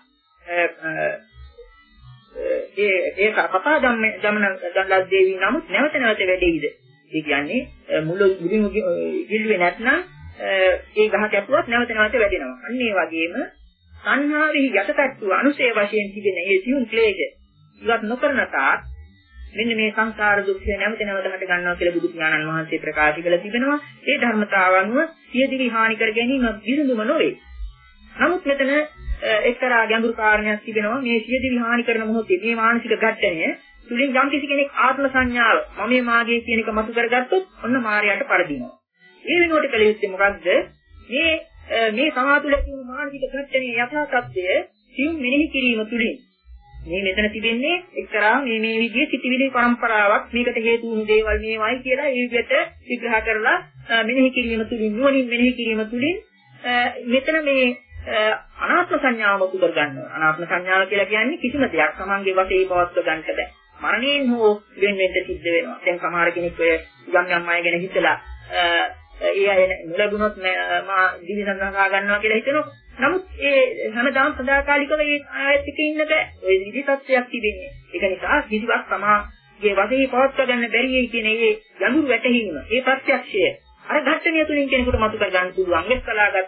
ඒ ඒක කපා ධම්ම ධම්මන දණ්ඩක් දේවි නමුත් නැවත නැවත වැඩෙයිද? ඒ කියන්නේ මුල මුලින් ගිල්ලුවේ නැත්නම් ඒ ගහ කැපුවත් නැවත නැවත වැඩෙනවා. අන්න ඒ වගේම සංහාවෙහි යටටට්ටු අනුසය වශයෙන් තිබෙන ඒ සියුම් ක්ලේශ ඉවත් නොකරන තාක් මෙන්න මේ සංසාර දුක්ඛය නැවත නැවත හට ගන්නවා කියලා බුදු පියාණන් වහන්සේ ප්‍රකාශ කළ තිබෙනවා. ඒ ධර්මතාව අනුව සියදිවි හානි කර ගැනීම විසඳුම නොවේ. නමුත් මෙතන එක්තරා ගැඹුරු කාරණයක් තිබෙනවා. මේ සියදිවි හානි කරන මොහොතේ මේ මානසික ඝට්ටනය තුලින් යම් කිසි කෙනෙක් ආත්ම සංඥාව මම මේ මාගේ කියන එක මතු කරගත්තොත් ඔන්න මායයට පරදිනවා. ඒ වෙනුවට කළ යුත්තේ මොකක්ද? මේ මේ සමාතුල තියෙන මානසික ඝට්ටනයේ යථා තත්ත්වය සියුම් මෙනෙහි කිරීම තුලින් මේ මෙතන තිබෙන්නේ එක්තරා මේ මේ විදිහේ සිටිවිලි පරම්පරාවක් මේකට හේතු වුණු දේවල් මේවයි කියලා ඒ විදිහට විග්‍රහ කරලා මෙනෙහි කිරීම තුලින් නුවණින් මෙනෙහි කිරීම තුලින් මෙතන මේ අනාත්ම සංඥාව මුතු කර ගන්නවා. අනාත්ම සංඥාව කියලා කියන්නේ කිසිම දෙයක් සමංගේ වශයෙන් පවත්ව ගන්නට බෑ. මරණයෙන් හෝ වෙන වෙන්න සිද්ධ වෙනවා. දැන් සමහර කෙනෙක් ඔය යම් යම් අය ගැන හිතලා ඒ අය නොලැබුණොත් මා දිවිසඳහා ගන්නවා කියලා හිතනවා. නමුත් ඒ හැමදාම සදාකාලිකව ඒ ආයත් එකේ ඉන්න බෑ. ওই විදි තත්ත්වයක් තිබෙන්නේ. ඒක නිසා කිසිවක් සමාගේ වශයෙන් පවත්ව ගන්න බැරි වෙයි කියන ඒ යනුරු වැටහීම, ඒ ප්‍රත්‍යක්ෂය අර ඝට්ටනිය තුලින් කෙනෙකුට මතු කර ගන්න පුළුවන්. එක් කලාගත්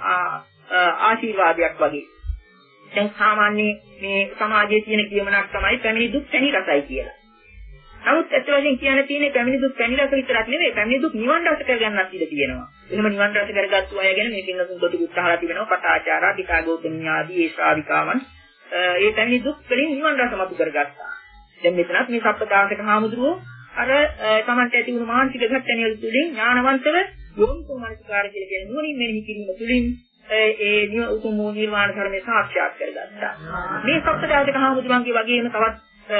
ආශිර්වාදයක් වගේ. දැන් සාමාන්‍ය මේ සමාජයේ තියෙන කියමනක් තමයි පැමිණි දුක් පැණි රසයි කියලා. නමුත් ඇත්ත වශයෙන් කියන්න තියෙන්නේ පැමිණි දුක් පැණි රස විතරක් නෙවෙයි, පැමිණි දුක් නිවන් රස කරගන්නත් ඉඩ තියෙනවා. එහෙම නිවන් රස කරගත්තු අය ගැන මේ පින්නතුන් පොදුකුත් අහලා තිබෙනවා. පටාචාරා, පිටාගෝතමී ආදී ඒ ශ්‍රාවිකාවන් ඒ පැමිණි දුක් වලින් නිවන් රස මතු කරගත්තා. දැන් මෙතනත් මේ සප්පදාසක හාමුදුරුවෝ අර තමන්ට ඇති වුණු මානසික ඝට්ටනිය තුළින් ඥානවන්තව යෝනිසෝ මනසිකාර කියලා කියන නුවණින් මෙනෙහි කිරීම තුළින් ඒ උතුම් නිර්වාණ ධර්මය සාක්ෂාත් කරගත්තා. මේ සප්තදායක හාමුදුරුවන්ගේ වගේම තවත්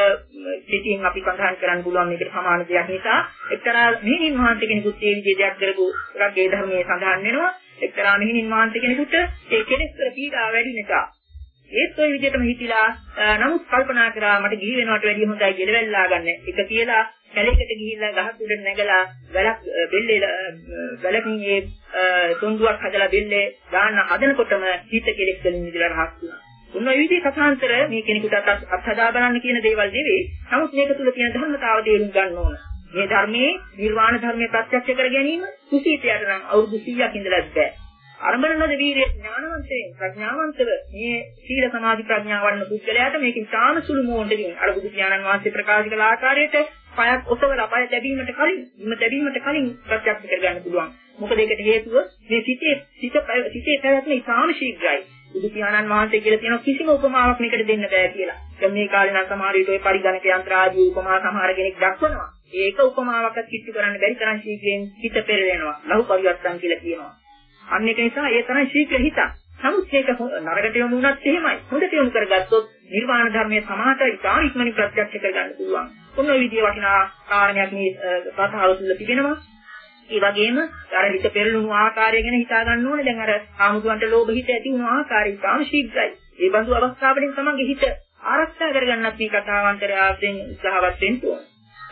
පිටින් අපි සඳහන් කරන්න පුළුවන් මේකට සමාන දෙයක් නිසා එක්තරා මෙහිණින් වහන්සේ කෙනෙකුත් මේ විදිහේ දෙයක් කරපු එකක් ඒ ධර්මයේ සඳහන් වෙනවා. එක්තරා මෙහිණින් වහන්සේ කෙනෙකුට ඒ කෙලෙස් වල පීඩාව වැඩි නිසා ඒත් ওই විදිහටම හිතිලා නමුත් කල්පනා කරා මට ගිහි වෙනවට වැඩිය හොඳයි කියලා වෙල්ලා ගන්න. එක කියලා කැලේකට ගිහිල්ලා ගහක් උඩ නැගලා ගලක් බෙල්ලේ ගලකින් ඒ තුන්දුවක් හදලා බෙල්ලේ දාන්න හදනකොටම හිත කෙලෙස් වලින් මිදලා රහත් වුණා. උන් ඔය විදිහේ කථාන්තර මේ කෙනෙකුට අත්හදා බලන්න කියන දේවල් නෙවෙයි. නමුත් මේක තුල තියෙන ධර්මතාව තේරුම් ගන්න ඕන. මේ ධර්මයේ නිර්වාණ ධර්මයේ ප්‍රත්‍යක්ෂ කර ගැනීම කුසීතයට නම් අවුරුදු සීයක් ඉඳලා බෑ. අරඹනනද වීරිය ඥානවන්තයෙන් ප්‍රඥාවන්තව මේ සීල සමාධි ප්‍රඥා වඩන පුද්ගලයාට මේකෙන් තාම සුළු මොහොතකින් අර බුදු පියාණන් වහන්සේ ප්‍රකාශ කළ ආකාරයට පයක් ඔසවලා පය තැබීමට කලින් ඉම තැබීමට කලින් ප්‍රත්‍යක්ෂ කර ගන්න පුළුවන්. මොකද ඒකට හේතුව මේ සිතේ සිත සිතේ පැවැත්ම ඉතාම ශීඝ්‍රයි. බුදු පියාණන් වහන්සේ කියලා තියෙන කිසිම උපමාවක් මේකට දෙන්න බෑ කියලා. දැන් මේ කාලේ නම් සමහර විට ඔය පරිගණක යන්ත්‍ර ආදී උපමා සමහර කෙනෙක් දක්වනවා. ඒක උපමාවක්වත් කිච්චු කරන්න බැරි තරම් ශීඝ්‍රයෙන් හිත පෙරලෙනවා. ලහු පරිවර්තන කියලා කියනවා. අන්න ඒක නිසා ඒ තරම් ශීඝ්‍ර හිත. නමුත් ඒක නරකට යොමු වුණත් එහෙමයි. හොඳට යොමු කරගත්තොත් නිර්වාණ ධර්මයේ සමාත ඉතාම ඉක්මනින් ප්‍රත්‍යක්ෂ කරගන්න පුළුවන්. ඔන්න ඔය විදිහේ වටිනා කාරණයක් මේ කතාව තුළ තිබෙනවා. ඒ වගේම අර හිත පෙරළුණු ආකාරය ගැන හිතා ගන්න ඕනේ. දැන් අර ආමුදුන්ට ලෝභ හිත ඇති වුණු ආකාරය ඉතාම ශීඝ්‍රයි. ඒ බඳු අවස්ථාවලින් තමන්ගේ හිත ආරක්ෂා කරගන්නත් මේ කතාවන්තරය ආශ්‍රයෙන් උත්සාහවත් වෙන්න ඕනේ.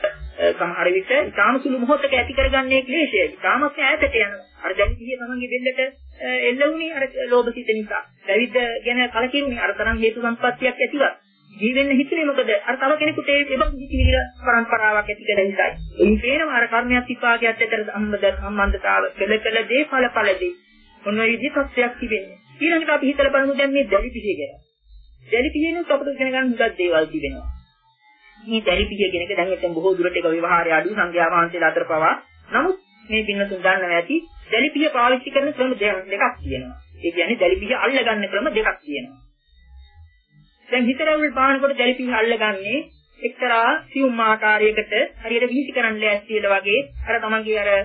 සමහර විට ඉතාම සුළු මොහොතක ඇති කරගන්නේ ක්ලේශය. ඉතාමත් ඈතට යනවා. අර දැන් කියේ තමන්ගේ දෙල්ලට එල්ලුණේ අර ලෝභ සිත නිසා. පැවිද්ද ගැන කලකිරුණේ අර තරම් හේතු සම්පත්තියක් ඇතිවත්. ජීවෙන්න හිතුනේ මොකද? අර තව කෙනෙකුට ඒ එබඳු හිතිවිලි පරම්පරාවක් ඇති කරගෙන ඉඳයි. එයින් පේනවා අර කර්මයක් විපාකයක් අතර සම්බන්ධතාව. කළ කළ දේ ඵල ඵල දේ. මොන විදිහේ තත්ත්වයක් තිබෙන්නේ. ඊළඟට අපි හිතලා බලමු දැන් මේ දැලි පිහි ගැන. දැලි පිහිනුත් අපිට ඉගෙන ගන්න හුඟක් දේවල් තිබෙනවා. මේ දැලිපිය කියන එක දැන් එතෙන් බොහෝ දුරට ඒක ව්‍යවහාරය අඩු සංඛ්‍යා වහන්සේලා අතර පවා. නමුත් මේ පින්නතුන් දන්නවා ඇති දැලිපිය පාවිච්චි කරන ක්‍රම දෙකක් තියෙනවා. ඒ කියන්නේ දැලිපිය අල්ලගන්න ක්‍රම දෙකක් තියෙනවා. දැන් හිතරවුල් පානකොට දැලිපිය අල්ලගන්නේ එක්තරා සියුම් ආකාරයකට හරියට වීසි කරන්න ලෑස්තිලා වගේ අර තමන්ගේ අර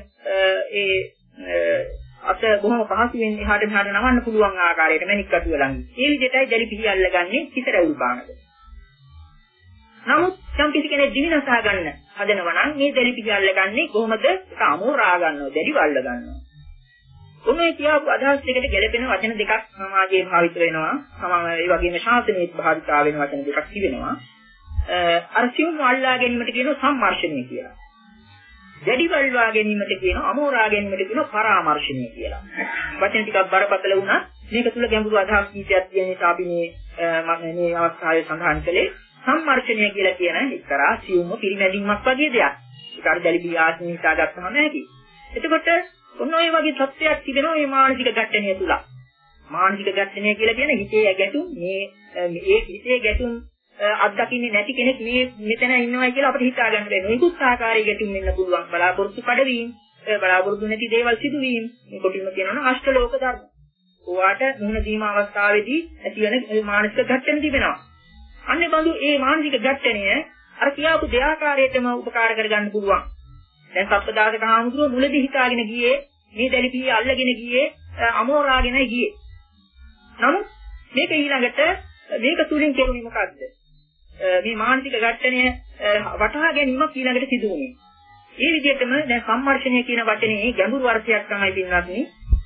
ඒ අත බොහොම පහසුවෙන් එහාට මෙහාට නවන්න පුළුවන් ආකාරයට මැණික් කටුව ළඟ. ඒ විදිහටයි දැලිපිය අල්ලගන්නේ හිතරවුල් පානකට. නමුත් යම් කිසි කෙනෙක් දිවිනසා ගන්න හදනවා නම් මේ දැලිපිය අල්ලගන්නේ කොහොමද? ඒක අමෝරා ගන්නවා, දැඩිව අල්ල ගන්නවා. ඔන්නේ කියපු අදහස් දෙකට ගැලපෙන වචන දෙකක් සමාජයේ භාවිත වෙනවා. සමම ඒ වගේම ශාසනයේ භාවිතා වෙන වචන දෙකක් තිබෙනවා. අර සිවුම් අල්ලා ගැනීමට කියනවා සම්මර්ෂණය කියලා. දැඩිව අල්ලා ගැනීමට කියනවා අමෝරා ගැනීමට කියනවා පරාමර්ශණය කියලා. වචන ටිකක් බරපතල වුණා. මේක තුල ගැඹුරු අදහස් කීපයක් තියෙන නිසා අපි මේ මේ අවස්ථාවේ සඳහන් කළේ සම්මර්ෂණය කියලා කියන එක්තරා සියුම්ව පිරිමැදීමක් වගේ දෙයක්. ඒක අර දැලිපිය ආත්මය හිතා ගත්තම නැති. එතකොට ඔන්න ඔය වගේ තත්ත්වයක් තිබෙනවා මේ මානසික ගැටණිය තුල. මානසික ගැටණිය කියලා කියන්නේ හිතේ ගැටුම් මේ මේ හිතේ ගැටුම් අත්දකින්නේ නැති කෙනෙක් මේ මෙතන ඉන්නවා කියලා අපිට හිතා ගන්න බැහැ. මේකුත් ආකාරයේ ගැටුම් වෙන්න පුළුවන්. බලාපොරොත්තු කඩවීම, බලාපොරොත්තු නැති දේවල් සිදුවීම. මේ කොටින්ම කියනවනම් අෂ්ටලෝක ධර්ම. ඕවාට මුහුණ දීම අවස්ථාවේදී ඇති වෙන මානසික ගැටණිය තිබෙනවා. අන්නේ බඳු ඒ මානසික ගැටණිය අර කියාපු දෙආකාරයටම උපකාර කරගන්න පුළුවන්. දැන් සප්තදාසක හාමුදුරුවෝ මුලදී හිතාගෙන ගියේ මේ දැලිපිය අල්ලගෙන ගියේ අමෝරාගෙනයි ගියේ. නමුත් මේක ඊළඟට මේක තුලින් කෙරුණේ මොකද්ද? මේ මානසික ගැටණය වටහා ගැනීමක් ඊළඟට සිදු වුණේ. ඒ විදිහටම දැන් සම්මර්ෂණය කියන වචනේ ගැඹුරු අර්ථයක් තමයි පින්වත්නි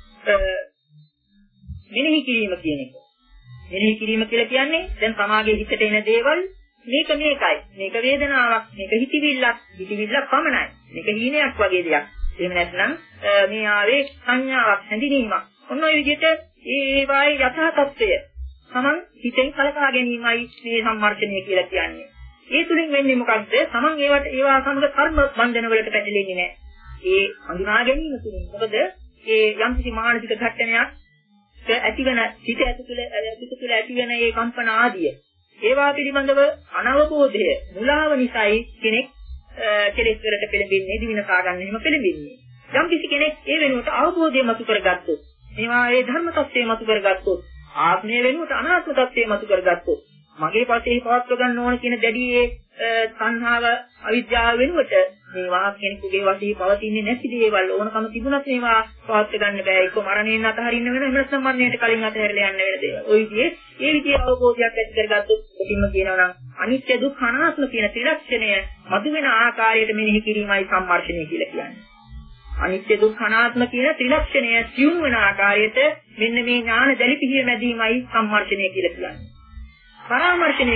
මෙනෙහි කිරීම කියන එක. මෙනෙහි කිරීම කියලා කියන්නේ දැන් සමාගයේ හිතට එන දේවල් මේක මේකයි. මේක වේදනාවක්, මේක හිතවිල්ලක්, හිතවිල්ලක් පමණයි. මේක හීනයක් වගේ දෙයක්. එහෙම නැත්නම් මේ ආවේ සංඥාවක්, හැඳිනීමක්. ඔන්න ඔය විදිහට ඒ වායේ යථා තත්ත්වය සමන් හිතෙන් කලකා ගැනීමයි මේ සම්මර්ෂණය කියලා කියන්නේ. ඒ තුලින් වෙන්නේ මොකක්ද? සමන් ඒවට ඒවා සමග කර්ම බන්ධන වලට පැටලෙන්නේ නැහැ. ඒ හඳුනා ගැනීම තුලින්. මොකද ඒ යම්කිසි මානසික ඝට්ටනයක් ඇතිවන හිත ඇතුළේ ඇතුළේ ඇතිවන ඒ කම්පන ආදිය ඒවා පිළිබඳව අනවබෝධය මුලාව නිසායි කෙනෙක් කෙලෙස් වලට පෙළඹෙන්නේ දිවිනසා ගන්න එහෙම පෙළඹෙන්නේ. යම් කිසි කෙනෙක් ඒ වෙනුවට අවබෝධය මතු කරගත්තොත් මේවා ඒ ධර්ම තත්ත්වය මතු කරගත්තොත් ආත්මය වෙනුවට අනාත්ම තත්ත්වය මතු කරගත්තොත් මගේ පස්සේ පවත්ව ගන්න ඕන කියන දැඩි ඒ සංහාව අවිද්‍යාව වෙනුවට මේවා කෙනෙකුගේ වශයෙන් පවතින්නේ නැති දේවල් ඕනකම තිබුණත් මේවා පවත්ව ගන්න බෑ. ඒක මරණයෙන් අතහරින්න වෙන එහෙම නැත්නම් මරණයට කලින් අතහැරලා යන්න වෙන දේවල්. ওই විදිහේ ඒ විදිහේ අවබෝධයක් ඇති කරගත්තොත් කොටින්ම කියනවා නම් අනිත්‍ය දුක්ඛ අනාත්ම කියන ත්‍රිලක්ෂණය මතුවෙන ආකාරයට මෙනෙහි කිරීමයි සම්මර්ෂණය කියලා කියන්නේ. අනිත්‍ය දුක්ඛ අනාත්ම කියන ත්‍රිලක්ෂණය සියුම් වෙන ආකාරයට මෙන්න මේ ඥාන දැලිපිහිය මැදීමයි සම්මර්ෂණය කියලා කියන්නේ. පරාමර්ශණය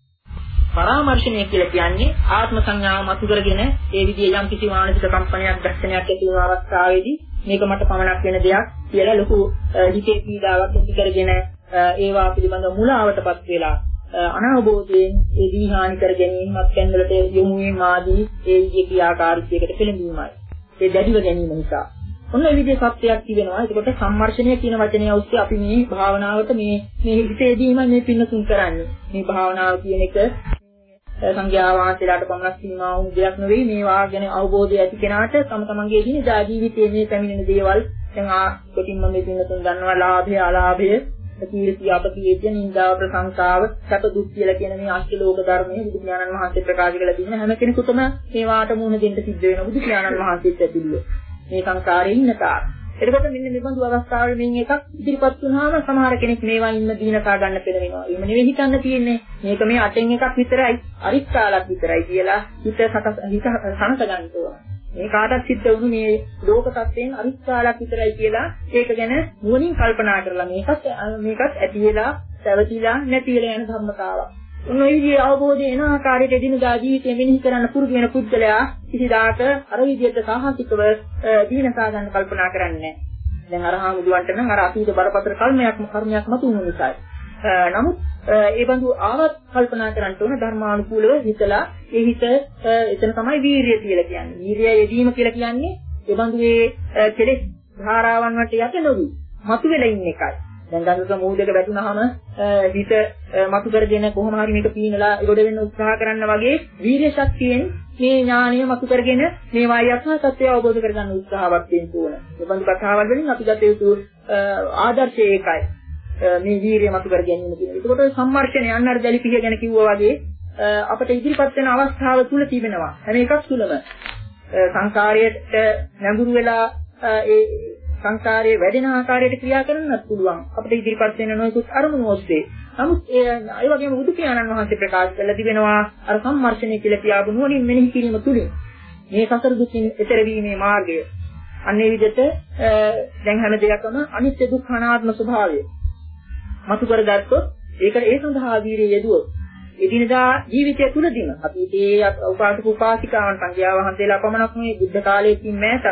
පරාමර්ශණය කියලා කියන්නේ ආත්ම සංඥාව මතු කරගෙන ඒ විදිහේ යම් කිසි මානසික කම්පනයක් දැක්ෂණයක් ඇති වෙන අවස්ථාවේදී මේක මට පමණක් වෙන දෙයක් කියලා ලොකු හිතේ පීඩාවක් ඇති කරගෙන ඒවා පිළිබඳ මුලාවටපත් වෙලා අනවබෝධයෙන් ඒ දීහානි කර ගැනීමක් දැන්වලට යොමු වීම ආදී ඒ විදිහේ ක්‍රියාකාරීත්වයකට පෙළඹීමයි. ඒ දැඩිව ගැනීම නිසා ඔන්න ඒ විදිහේ සත්‍යයක් තිබෙනවා. ඒකට සම්මර්ෂණය කියන වචනය ඔස්සේ අපි මේ භාවනාවට මේ මේ හිතේදීම මේ පින්නසුන් කරන්නේ. මේ භාවනාව කියන එක සංඥා වාසයලාට පමණක් සීමා වුණු දෙයක් නෙවෙයි. මේවා ගැන අවබෝධය ඇති කෙනාට තම තමන්ගේ දිනදා ජීවිතයේ මේ පැමිණෙන දේවල් දැන් ආ කොටින්ම මේ පින්නසුන් ගන්නවා ලාභය අලාභය කීර්තිය අපකීර්තිය නින්දාව ප්‍රශංසාව සැප දුක් කියලා කියන මේ අෂ්ටලෝක ධර්මයේ බුදු පියාණන් වහන්සේ ප්‍රකාශ කළ තියෙන හැම කෙනෙකුටම මේවාට මුහුණ දෙන්න සිද්ධ වෙන බුදු පියාණන් වහන්සේත් ඇතුළු මේ සංසාරේ ඉන්න තාක්. එතකොට මෙන්න මේ බඳු අවස්ථාවල මේන් එකක් ඉදිරිපත් වුණාම සමහර කෙනෙක් මේවා ඉන්න දීනසා ගන්න පෙළවෙනවා. එහෙම නෙවෙයි හිතන්න තියෙන්නේ. මේක මේ අටෙන් එකක් විතරයි, අරිත් කාලක් විතරයි කියලා හිත හිත සනස ගන්න ඕන. මේ කාටත් සිද්ධ වුණු මේ ලෝක තත්ත්වයෙන් අරිත් කාලක් විතරයි කියලා ඒක ගැන නුවණින් කල්පනා කරලා මේකත් මේකත් ඇති වෙලා, පැවතිලා, නැති වෙලා යන ධර්මතාවක්. ඔන්න ඔය විදිහේ අවබෝධය එන ආකාරයට එදිනදා ජීවිතය මෙනෙහි කරන්න පුරුදු වෙන පුද්ගලයා කිසිදාක අර විදිහට සාහසිකව දීනසා ගන්න කල්පනා කරන්නේ නැහැ. දැන් අර හාමුදුරන්ට නම් අර අතීත බරපතල කර්මයක් කර්මයක් මතු වුණු නිසායි. නමුත් ඒ බඳු ආවත් කල්පනා කරන්න ඕන ධර්මානුකූලව හිතලා ඒ හිත එතන තමයි වීරිය කියලා කියන්නේ. වීරිය යෙදීම කියලා කියන්නේ ඒ බඳු ඒ කෙලෙස් ධාරාවන් වලට යට නොවි මතු වෙලා ඉන්න එකයි. දැන් ගඟක මූදක වැටුනහම හිත මතු කරගෙන කොහොම හරි මේක පීනලා ගොඩ වෙන්න උත්සාහ කරන්න වගේ වීර්ය ශක්තියෙන් මේ ඥානය මතු කරගෙන මේ වායයක්ම සත්‍යය අවබෝධ කරගන්න උත්සාහවත් වෙන්න ඕන. මේ බඳු කතාවල් වලින් අපි ගත යුතු ආදර්ශය ඒකයි. මේ වීර්ය මතු කර ගැනීම කියන එක. ඒකට සම්මර්ෂණය අන්නර දැලිපිය ගැන කිව්වා වගේ අපිට ඉදිරිපත් වෙන අවස්ථාව තුල තිබෙනවා. හැම එකක් තුලම සංකාරයට නැඹුරු වෙලා ඒ සංකාරයේ වැඩෙන ආකාරයට ක්‍රියා කරන්නත් පුළුවන්. අපිට ඉදිරිපත් වෙන නොයෙකුත් අරමුණු ඔස්සේ. නමුත් ඒ ඒ වගේම බුදු පියාණන් වහන්සේ ප්‍රකාශ කළා තිබෙනවා අර සම්මර්ෂණය කියලා කියාපු නුවණින් මෙනෙහි කිරීම තුලින් මේ සතර දුකින් එතර වීමේ මාර්ගය. අන්නේ විදිහට දැන් හැම දෙයක්ම අනිත්‍ය දුක්ඛ අනාත්ම ස්වභාවය මතු කරගත්තොත් ඒකට ඒ සඳහා වීර්යය යෙදුවොත් එදිනදා ජීවිතය තුළදීම අපි මේ උපාසක උපාසිකාවන් සංඝයා වහන්සේලා පමණක් නෙවෙයි බුද්ධ කාලයේකින් මෑතක්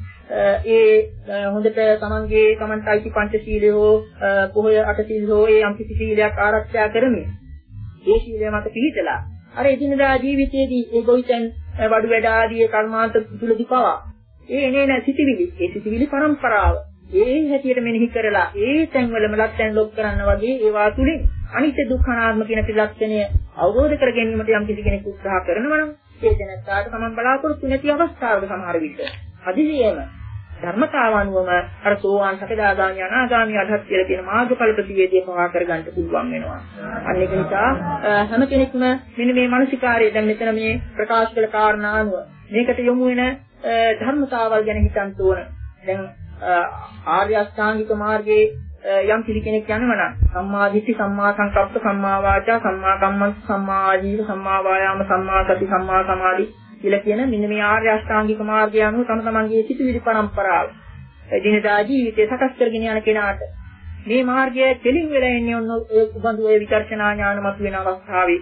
ඒ හොඳට තමන්ගේ තමන්ට අයිති පංචශීලය හෝ පොහොය අටසීල හෝ ඒ යම්කිසි සීලයක් ආරක්ෂා කරමින් ඒ සීලය මත පිළිතලා අර එදිනදා ජීවිතයේදී ඒ ගොවිතැන් වඩු වැඩ ආදී කර්මාන්ත තුළදී පවා ඒ එනේන සිටිවිලි ඒ සිටිවිලි පරම්පරාව ඒ හැටියට මෙනෙහි කරලා ඒ තැන්වලම ලක්යන් ලොක් කරන්න වගේ ඒවා තුලින් අනිත්‍ය දුක්ඛ අනාත්ම කියන ත්‍රිලක්ෂණය අවබෝධ කර ගැනීමට යම් කිසි කෙනෙක් උත්සාහ කරනවා නම් ඒ දැනත්තාට තමන් බලාපොරොත්තු නැති අවස්ථාවක සමහර විට අදිසියෙම ධර්මතාව අනුවම අර සෝවාන් සකදාගාමි අනාගාමි අරහත් කියලා කියන මාර්ගඵල ප්‍රතිවේදය පවා කරගන්න පුළුවන් වෙනවා. අන්න ඒක නිසා හැම කෙනෙක්ම මෙන්න මේ මානසිකාරය දැන් මෙතන මේ ප්‍රකාශ කළ කාරණා අනුව මේකට යොමු වෙන ධර්මතාවල් ගැන හිතන්න ඕන. දැන් ආර්ය අෂ්ටාංගික මාර්ගයේ යම් කිසි කෙනෙක් යනවා නම් සම්මා දිට්ඨි සම්මා සංකප්ප සම්මා වාචා සම්මා කම්මන්ත සම්මා ආජීව සම්මා වායාම සම්මා සති සම්මා සමාධි කියලා කියන මෙන්න මේ ආර්ය අෂ්ටාංගික මාර්ගය අනුව තම තමන්ගේ සිතුවිලි පරම්පරාව දිනදා ජීවිතේ සකස් කරගෙන යන කෙනාට මේ මාර්ගය දෙලින් වෙලා ඉන්නේ ඔන්න ඒ උබඳු ඒ විචර්ෂණා ඥාන මත වෙන අවස්ථාවේ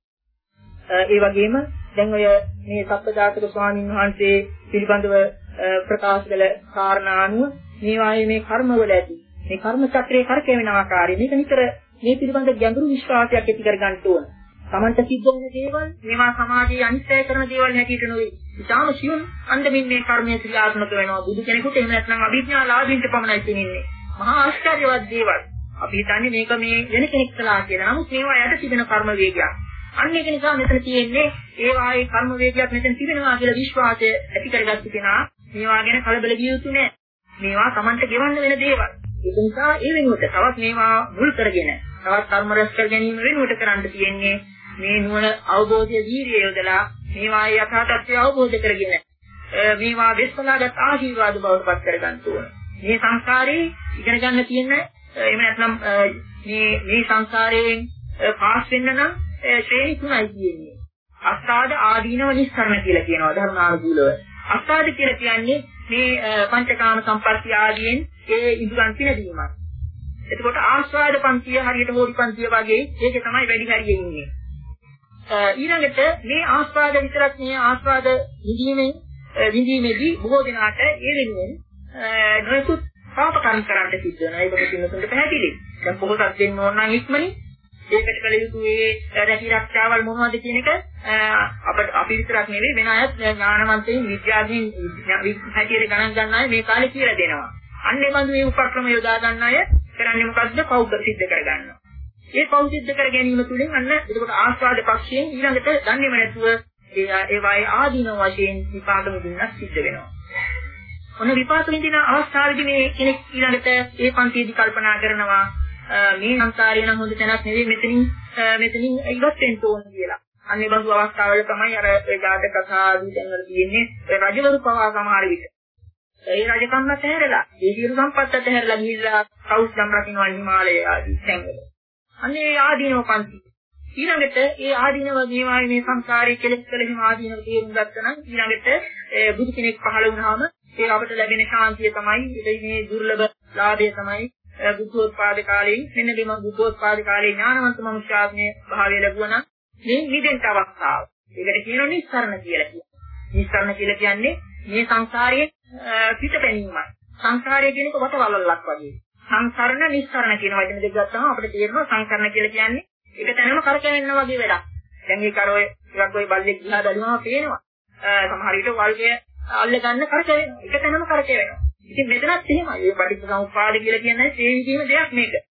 ඒ වගේම දැන් ඔය මේ සත්පදාතක ස්වාමීන් වහන්සේ පිළිබඳව ප්‍රකාශ කළ කාරණා අනුව මේ වායේ මේ කර්මවල ඇති මේ කර්ම චක්‍රයේ කරකැවෙන ආකාරය මේක නිතර මේ පිළිබඳ ගැඹුරු විශ්වාසයක් ඇති කර ගන්න ඕන. Tamanta සිද්ධ වෙන දේවල් මේවා සමාජයේ අනිත්‍ය කරන දේවල් හැටියට නෙවෙයි. ඉතාම සියුම් අන්දමින් මේ කර්මයේ ක්‍රියාත්මක වෙනවා. බුදු කෙනෙකුට එහෙම නැත්නම් අභිඥාලාභීන්ට පමණයි තියෙන්නේ. මහා ආශ්චර්යවත් දේවල්. අපි හිතන්නේ මේක මේ වෙන කෙනෙක් කළා කියලා. නමුත් මේවා යට තිබෙන කර්ම වේගයක්. අන්න ඒක නිසා මෙතන තියෙන්නේ ඒ වායේ කර්ම වේගයක් මෙතන තිබෙනවා කියලා විශ්වාසය ඇති කරගත්ත කෙනා මේවා ගැන කලබල විය යුතු නැහැ. මේවා Tamanta ගෙවන්න වෙන දේවල්. ඒක නිසා ඒ වෙනුවට තවත් මේවා මුල් කරගෙන තවත් කර්ම රැස් කර ගැනීම වෙනුවට කරන්න තියෙන්නේ මේ නුවණ අවබෝධය දීර්ය යොදලා මේවායේ යථා තත්ත්වය අවබෝධ කරගෙන මේවා විශ්වනාගත ආශිර්වාද බවට පත් කර ගන්න ඕන. මේ සංසාරේ ඉගෙන ගන්න තියෙන එහෙම නැත්නම් මේ මේ සංසාරයෙන් පාස් වෙන්න නම් ශ්‍රේණි තුනයි තියෙන්නේ. අස්ථාද ආදීනව නිස්සරණ කියලා කියනවා ධර්මානුකූලව. අස්ථාද කියලා කියන්නේ මේ පංචකාම සම්පත්තිය ආදීන් ඒ ඉදුරන් පිනදීමක්. එතකොට ආස්වාද පන්තිය හරියට හෝඩි පන්තිය වගේ ඒකේ තමයි වැඩි හරියෙන් ඉන්නේ. ඊළඟට මේ ආස්වාද විතරක් නේ ආස්වාද විඳීමෙන් විඳීමේදී බොහෝ දෙනාට ඒ වෙනුවෙන් නොයෙකුත් පාප කර්ම කරන්න සිද්ධ වෙනවා. ඒක පින්නතුන්ට පැහැදිලි. දැන් පොහොසත් වෙන්න ඕන නම් ඉක්මනින් ඒකට කල යුතු ඒ රැකී රක්ෂාවල් මොනවද කියන එක අපිට අපි විතරක් නෙවෙයි වෙන අයත් ඥානවන්තයින් විද්‍යාඥයින් හැටියට ගණන් ගන්න අය මේ කාලේ කියලා දෙනවා. අන්න ඒ බඳු මේ උපක්‍රම යොදා ගන්න අය කරන්නේ මොකද්ද? පෞද්ගල සිද්ධ කර ගන්නවා. ඒ පෞද්ගල සිද්ධ කර ගැනීම තුළින් අන්න එතකොට ආස්වාද පක්ෂයෙන් ඊළඟට දන්නේම නැතුව ඒ ඒ වායේ ආදීන වශයෙන් විපාක විඳින්නක් සිද්ධ වෙනවා. ඔන්න විපාක විඳින අවස්ථාවේදී මේ කෙනෙක් ඊළඟට ඒ පන්තියේදී කල්පනා කරනවා මේ සංසාරය නම් හොඳ තැනක් නෙවෙයි මෙතනින් මෙතනින් ඉවත් වෙන්න ඕන කියලා. අන්න ඒ බඳු අවස්ථාවල තමයි අර ඒ ජාතක කතා ආදී දැන්වල තියෙන්නේ ඒ රජවරු පවා සමහර විට. ඒ රජකම්ම තැහැරලා, ඒ සියලු සම්පත් තැහැරලා ගිහිල්ලා කවුස්නම් රකින්නවා හිමාලය ආදී තැන්වල. අන්න ඒ ආදීනව පන්ති. ඊළඟට ඒ ආදීනව මේවායි මේ සංසාරයේ කෙලෙස් කළ හිම ආදීනව තේරුම් ගත්තා නම් ඊළඟට බුදු කෙනෙක් පහළ වුණාම ඒ අපට ලැබෙන ශාන්තිය තමයි මේ දුර්ලභ ලාභය තමයි බුද්ධෝත්පාද කාලේ මෙන්න මේ බුද්ධෝත්පාද කාලේ ඥානවන්ත මනුෂ්‍යාත්මයේ භාවය ලැබුණා නම් මේ නිදෙන්ට අවස්ථාව. ඒකට කියනවා නිස්සරණ කියලා කියනවා. නිස්සරණ කියලා කියන්නේ මේ සංසාරයේ පිටපැනීමයි. සංසාරය කියන එක වටවලල්ලක් වගේ. සංසරණ නිස්සරණ කියන වචන දෙක ගත්තාම අපිට තේරෙනවා සංසරණ කියලා කියන්නේ එක තැනම කරකැවෙන්න වගේ වැඩක්. දැන් මේක අර ඔය ටිකක් ඔය බල්ලෙක් ගිහලා බැලුවම පේනවා. සමහර විට වල්ගය අල්ල ගන්න කරකැවෙනවා. එක තැනම කරකැවෙනවා. ඉතින් මෙතනත් එහෙමයි. මේ පටිච්චසමුප්පාද කියලා කියන්නේ ඒ විදිහම දෙයක් මේක.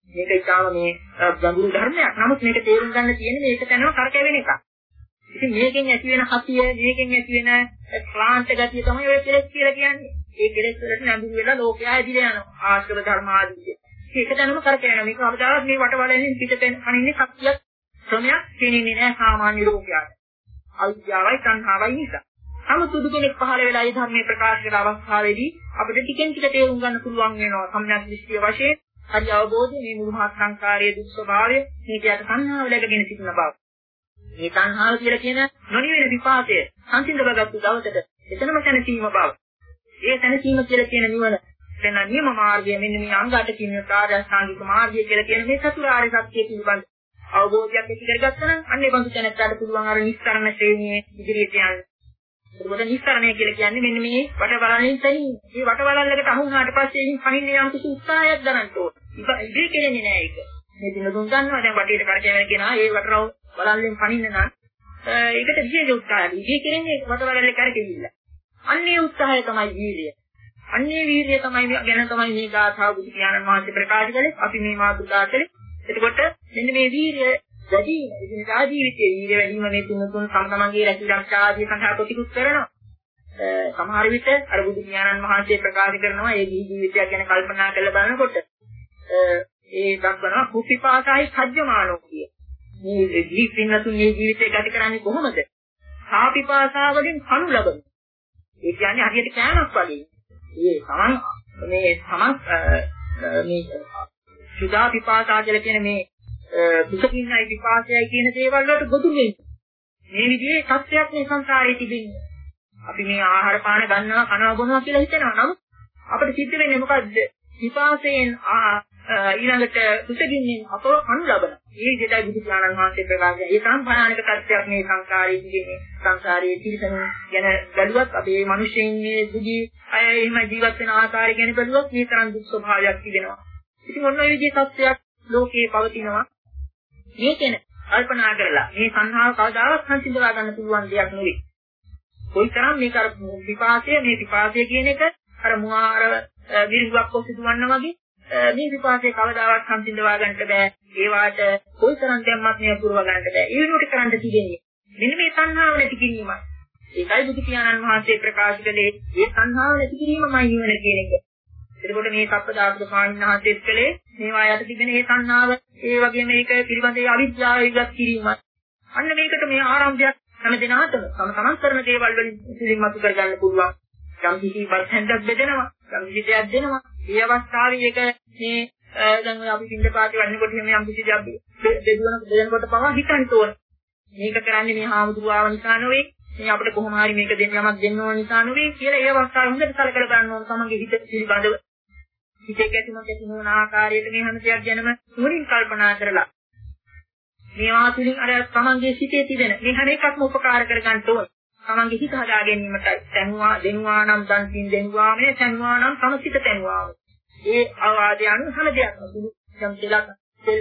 මේක ඉතාලම මේ ගැඹුරු ධර්මයක්. නමුත් මේක තේරුම් ගන්න තියෙන්නේ මේක තැනම කරකැවෙන එකක්. ඉතින් මේකෙන් ඇති වෙන හතිය, මේකෙන් ඇති වෙන ක්ලාන්ත ගතිය තමයි ඔය කෙලෙස් කියලා කියන්නේ. ඒ කෙලෙස් වලට නැඹුරු වෙලා ලෝකයා ඇදිලා යනවා. ආශ්‍රව ධර්ම ආදී. ඒක තැනම කරකැවෙනවා. මේක අවදාවත් මේ වටවලෙන් පිටතෙන් අනින්නේ සත්‍යයක් ක්‍රමයක් තේින්නේ නැහැ සාමාන්‍ය ලෝකයාට. අවිද්‍යාවයි තණ්හාවයි නිසා. නමුත් සුදු කෙනෙක් පහළ වෙලා ඒ ධර්මයේ ප්‍රකාශ කරන අවස්ථාවේදී අපිට ටිකෙන් ටික තේරුම් ගන්න පුළුවන් වෙනවා. සම්‍යක් දෘෂ්ටිය වශයෙන් හරි අවබෝධය මේ මුළු මහත් සංකාරයේ දුක් ස්වභාවය මේකයට තණ්හාව läගගෙන සිටින බව. මේ තණ්හාව කියලා කියන නොනිවෙන විපාකය සංසිඳවගත්තු දවසට එතනම තැනසීම බව. ඒ තැනසීම කියලා කියන නිවන වෙන නියම මාර්ගය මෙන්න මේ අංග අටකින් කාර්යසංගික මාර්ගය කියලා කියන මේ චතුරාර්ය සත්‍ය පිළිබඳ අවබෝධයක් ඇති කරගත්තා නම් අන්නේ බඳු තැනකට පුළුවන් අර නිස්සරණ ශ්‍රේණියේ ඉදිරියට යන්න. ඒකට නිස්සරණය කියලා කියන්නේ මෙන්න මේ වටවලලින් තනින් මේ වටවලල්ලකට අහු වුණාට පස්සේ එයින් පහින්න යම් කිසි උත්සාහයක් ගන්න ඕන. ඉබේ කෙරෙන්නේ නෑ ඒක. මේ දින දුන් ගන්නවා දැන් වටේට කරකැවෙන කෙනා ඒ වටරව වලල්ලෙන් පහින්න නම් ඒකට විශේෂ උත්සාහයක්. ඉබේ කෙරෙන්නේ වටවලල්ලේ කරකෙවිල්ල. අන්නේ උත්සාහය තමයි වීර්යය. අන්නේ වීර්යය තමයි ගැන තමයි මේ ගාථා බුදු පියාණන් වහන්සේ ප්‍රකාශ කළේ. අපි මේ මාතෘකා කළේ. එතකොට මෙන්න මේ වීර්යය වැඩි ඉදිනදා ජීවිතයේ වීර්ය වැඩිම මේ තුන තුන තම තමන්ගේ රැකිරක්ෂා ආදී සඳහා ප්‍රතිකුත් කරනවා. සමහර විට අර බුදු පියාණන් වහන්සේ ප්‍රකාශ කරනවා ඒ ජීවිතයක් ගැන කල්පනා කරලා බලනකොට ඒ දක්වනවා කුපිපාසයි කජ්ජමානෝ කිය. මේ ජීවිතින්නතුන් මේ ජීවිතය ගත කරන්නේ කොහොමද? සාපිපාසා වලින් කණු ලබන. ඒ කියන්නේ හරියට කෑමක් වගේ. මේ සමන් මේ සමන් මේ සුදා පිපාසා කියලා කියන මේ දුකකින්යි විපාකයයි කියන දේවල් වලට ගොදුරු වෙන්නේ. මේ විදිහේ සත්‍යයක් මේ සංසාරයේ තිබෙන්නේ. අපි මේ ආහාර පාන ගන්නවා කනවා බොනවා කියලා හිතනවා. නමුත් අපිට සිද්ධ වෙන්නේ මොකද්ද? විපාකයෙන් ඊළඟට දුකකින්ෙන් අපව අනු ලබන. මේ විදිහයි බුදු පියාණන් වහන්සේ ප්‍රකාශ කරන්නේ. ඒ සම්ප්‍රාණික සත්‍යයක් මේ සංසාරයේ තිබෙන්නේ. සංසාරයේ තිරසන ගැන බැලුවත් අපේ මිනිස්සුන්ගේ දුගී අය එහෙම ජීවත් වෙන ආකාරය ගැන බැලුවොත් මේ තරම් දුක් ස්වභාවයක් තිබෙනවා. ඉතින් ඔන්න ඔය විදිහේ සත්‍යයක් ලෝකේ පවතිනවා. මේකෙන කල්පනා කරලා මේ සංහාව කවදාවත් සංසිඳවා ගන්න පුළුවන් දෙයක් නෙවෙයි. කොයිතරම් මේක අර විපාකය මේ විපාකය කියන එක අර මුවාර විරුවක් ඔස්සේ දුවන්න වගේ මේ විපාකේ කවදාවත් සංසිඳවා ගන්නට බෑ. ඒ වාට කොයිතරම් දැම්මත් මේ පුරව ගන්නට බෑ. ඒ වෙනුවට කරන්න තිබෙන්නේ මෙන්න මේ සංහාව නැති කිරීමයි. ඒකයි බුදු පියාණන් වහන්සේ ප්‍රකාශ කළේ මේ සංහාව නැති කිරීමමයි නිවන කියන එක. එතකොට මේ සප්පදාසක ස්වාමීන් වහන්සේත් කළේ මේවා යට තිබෙන මේ සංහාව ඒ වගේම මේක පිළිබඳ අවිද්‍යාව ඉවත් කිරීමයි. අන්න මේකට මේ ආරම්භයක් හැම දිනාටම තම තමන් කරන දේවල් වලින් ඉතින් මතු කරගන්න පුළුවන්. යම් කිසි බර්ධෙන්ඩක් බෙදෙනවා, යම් කිසි දෙයක් දෙනවා. මේ අවස්ථාවේ ඒක මේ දැන් අපි පින්දපාතේ වන්නකොට මේ යම් කිසි දෙයක් බෙදුවන දෙනකොට පවා හිතන්න ඕන. මේක කරන්නේ මේ හාමුදුරුවාව නිසා නෙවෙයි. මේ අපිට කොහොම හරි මේක දෙන්න යමක් දෙන්න ඕන නිසා නෙවෙයි කියලා ඒ අවස්ථාවේ හොඳට සලකලා ගන්න ඕන තමන්ගේ හිත පිළිබඳව. හිතේ කැටිමක් ඇති නොවන ආකාරයට මේ හැම දෙයක් ගැනම මුලින් කල්පනා කරලා මේවා තුලින් අර තමන්ගේ සිතේ තිබෙන මේ හැම එකක්ම උපකාර කර ගන්න ඕන. තමන්ගේ හිත හදා ගැනීමටයි. තනුවා දෙනුවා නම් දන් පින් දෙනුවා මේ තනුවා නම් සමසිත තනුවා. ඒ ආවාදය අනුව හැම දෙයක්ම සුළු යම් දෙලක් තෙල්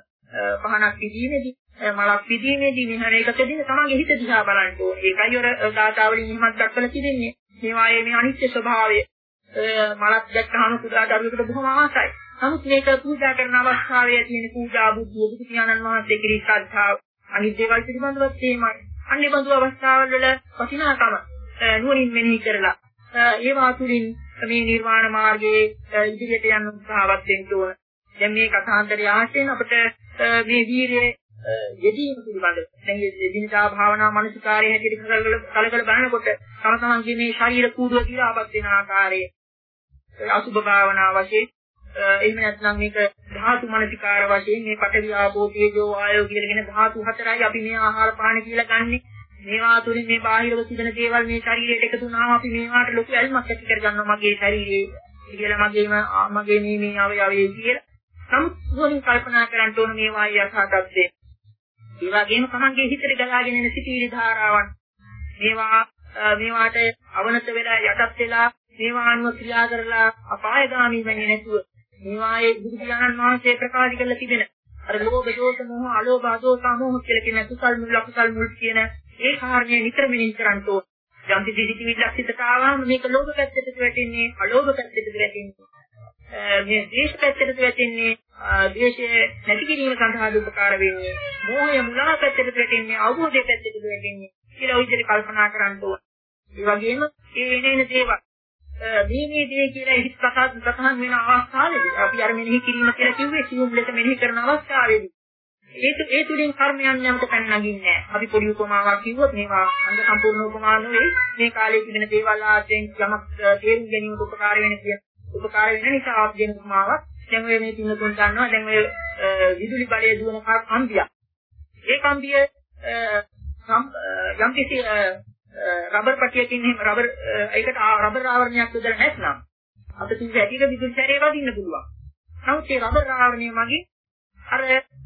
පහනක් පිදීමේදී මලක් පිදීමේදී මේ හැම එකකදී තමන්ගේ හිත දිහා බලන්න ඕන. ඒකයි ඔර ගාථාවලින් එහෙමත් දක්වලා තිබෙන්නේ. මේවායේ මේ අනිත්‍ය ස්වභාවය මලක් දැක්කහම කුඩා දරුවෙකුට බොහොම ආසයි. නමුත් මේක පූජා කරන අවස්ථාවේ තියෙන පූජා බුද්ධිය බුදු පියාණන් වහන්සේ කිරී ශ්‍රද්ධාව අනිත් දේවල් පිළිබඳවත් එහෙමයි. අන්නේ බඳු අවස්ථාවල වල වටිනාකම නුවණින් මෙනෙහි කරලා ඒවා තුළින් මේ නිර්වාණ මාර්ගයේ ඉදිරියට යන්න උත්සාහවත් වෙන්න ඕන. දැන් මේ කථාන්තරය ආශ්‍රයෙන් අපිට මේ වීරියේ යෙදීම පිළිබඳව දැන් දිනදා භාවනා මානසිකාරයේ හැටියට කලකල බලනකොට තම තමන්ගේ මේ ශරීර කූඩුව දිහාපත් වෙන ආකාරයේ අසුභ භාවනා වශයෙන් එහෙම නැත්නම් මේක ධාතු මානසිකාර වශයෙන් මේ පඨවි ආපෝ තේජෝ ආයෝ කියන ධාතු හතරයි අපි මේ ආහාර පාන කියලා ගන්නෙ. මේවා තුලින් මේ බාහිරව තිබෙන දේවල් මේ ශරීරයට එකතු වුණාම අපි මේවාට ලොකු ඇල්මක් ඇති කරගන්නවා මගේ ශරීරයේ කියලා මගේම මගේ මේ මේ අවයවයේ කියලා. නමුත් මොනින් කල්පනා කරන්න ඕන මේවා යථාර්ථය. ඒ වගේම තමන්ගේ හිතට ගලාගෙන එන සිතිවිලි ධාරාවන් මේවා මේවාට අවනත වෙලා යටත් වෙලා මේවා අනුව ක්‍රියා කරලා අපායගාමී වෙන්නේ නැතුව මේවායේ බුදු පියාණන් වහන්සේ ප්‍රකාශ කරලා තිබෙන අර ලෝභ දෝෂ මොහ අලෝභ දෝෂ මොහ කියලා කියන කුසල් මුල් අකුසල් මුල් කියන ඒ කාරණේ නිතර මෙනෙහි කරන්න ඕන. යම් කිසි සිතිවිල්ලක් හිතට ආවම මේක ලෝභ පැත්තට වැටෙන්නේ අලෝභ පැත්තට වැටෙන්නේ මේ ද්වේෂ පැත්තට වැටෙන්නේ ද්වේෂය නැති කිරීම සඳහා උපකාර වෙන්නේ. මෝහය මුලා පැත්තට වැටෙන්නේ, අවබෝධය පැත්තට වැටෙන්නේ කියලා ඔය විදිහට කල්පනා කරන්න ඕන. ඒ වගේම ඒ එනේන දේවල් මේ මේ දේ කියලා හිත කතා සතහන් වෙන අවස්ථාවේදී අපි අර මෙනෙහි කිරීම කියලා කිව්වේ සියුම් ලෙස මෙනෙහි කරන අවස්ථාවේදී ඒක ඒ තුලින් කර්මයන් යමත පැන නගින්නේ නැහැ. අපි පොඩි උපමාවක් කිව්වොත් මේවා අංග සම්පූර්ණ උපමා නෙවෙයි. මේ කාලේ තිබෙන දේවල් ආශ්‍රයෙන් යමක් තේරුම් ගැනීමට උපකාර වෙන කියන උපකාර වෙන නිසා ආප් දෙන උපමාවක්. දැන් ඔය මේ තින්න තුන් ගන්නවා. දැන් ඔය විදුලි බලය දුවන කම්බියක්. ඒ කම්බිය යම් කිසි රබර් පටියකින් එහෙම රබර් ඒකට රබර් ආවරණයක් යොදලා නැත්නම් අපිට කිසි හැටියක විදුලි සැරේ වදින්න පුළුවන්. නමුත් ඒ රබර් ආවරණය මගින් අර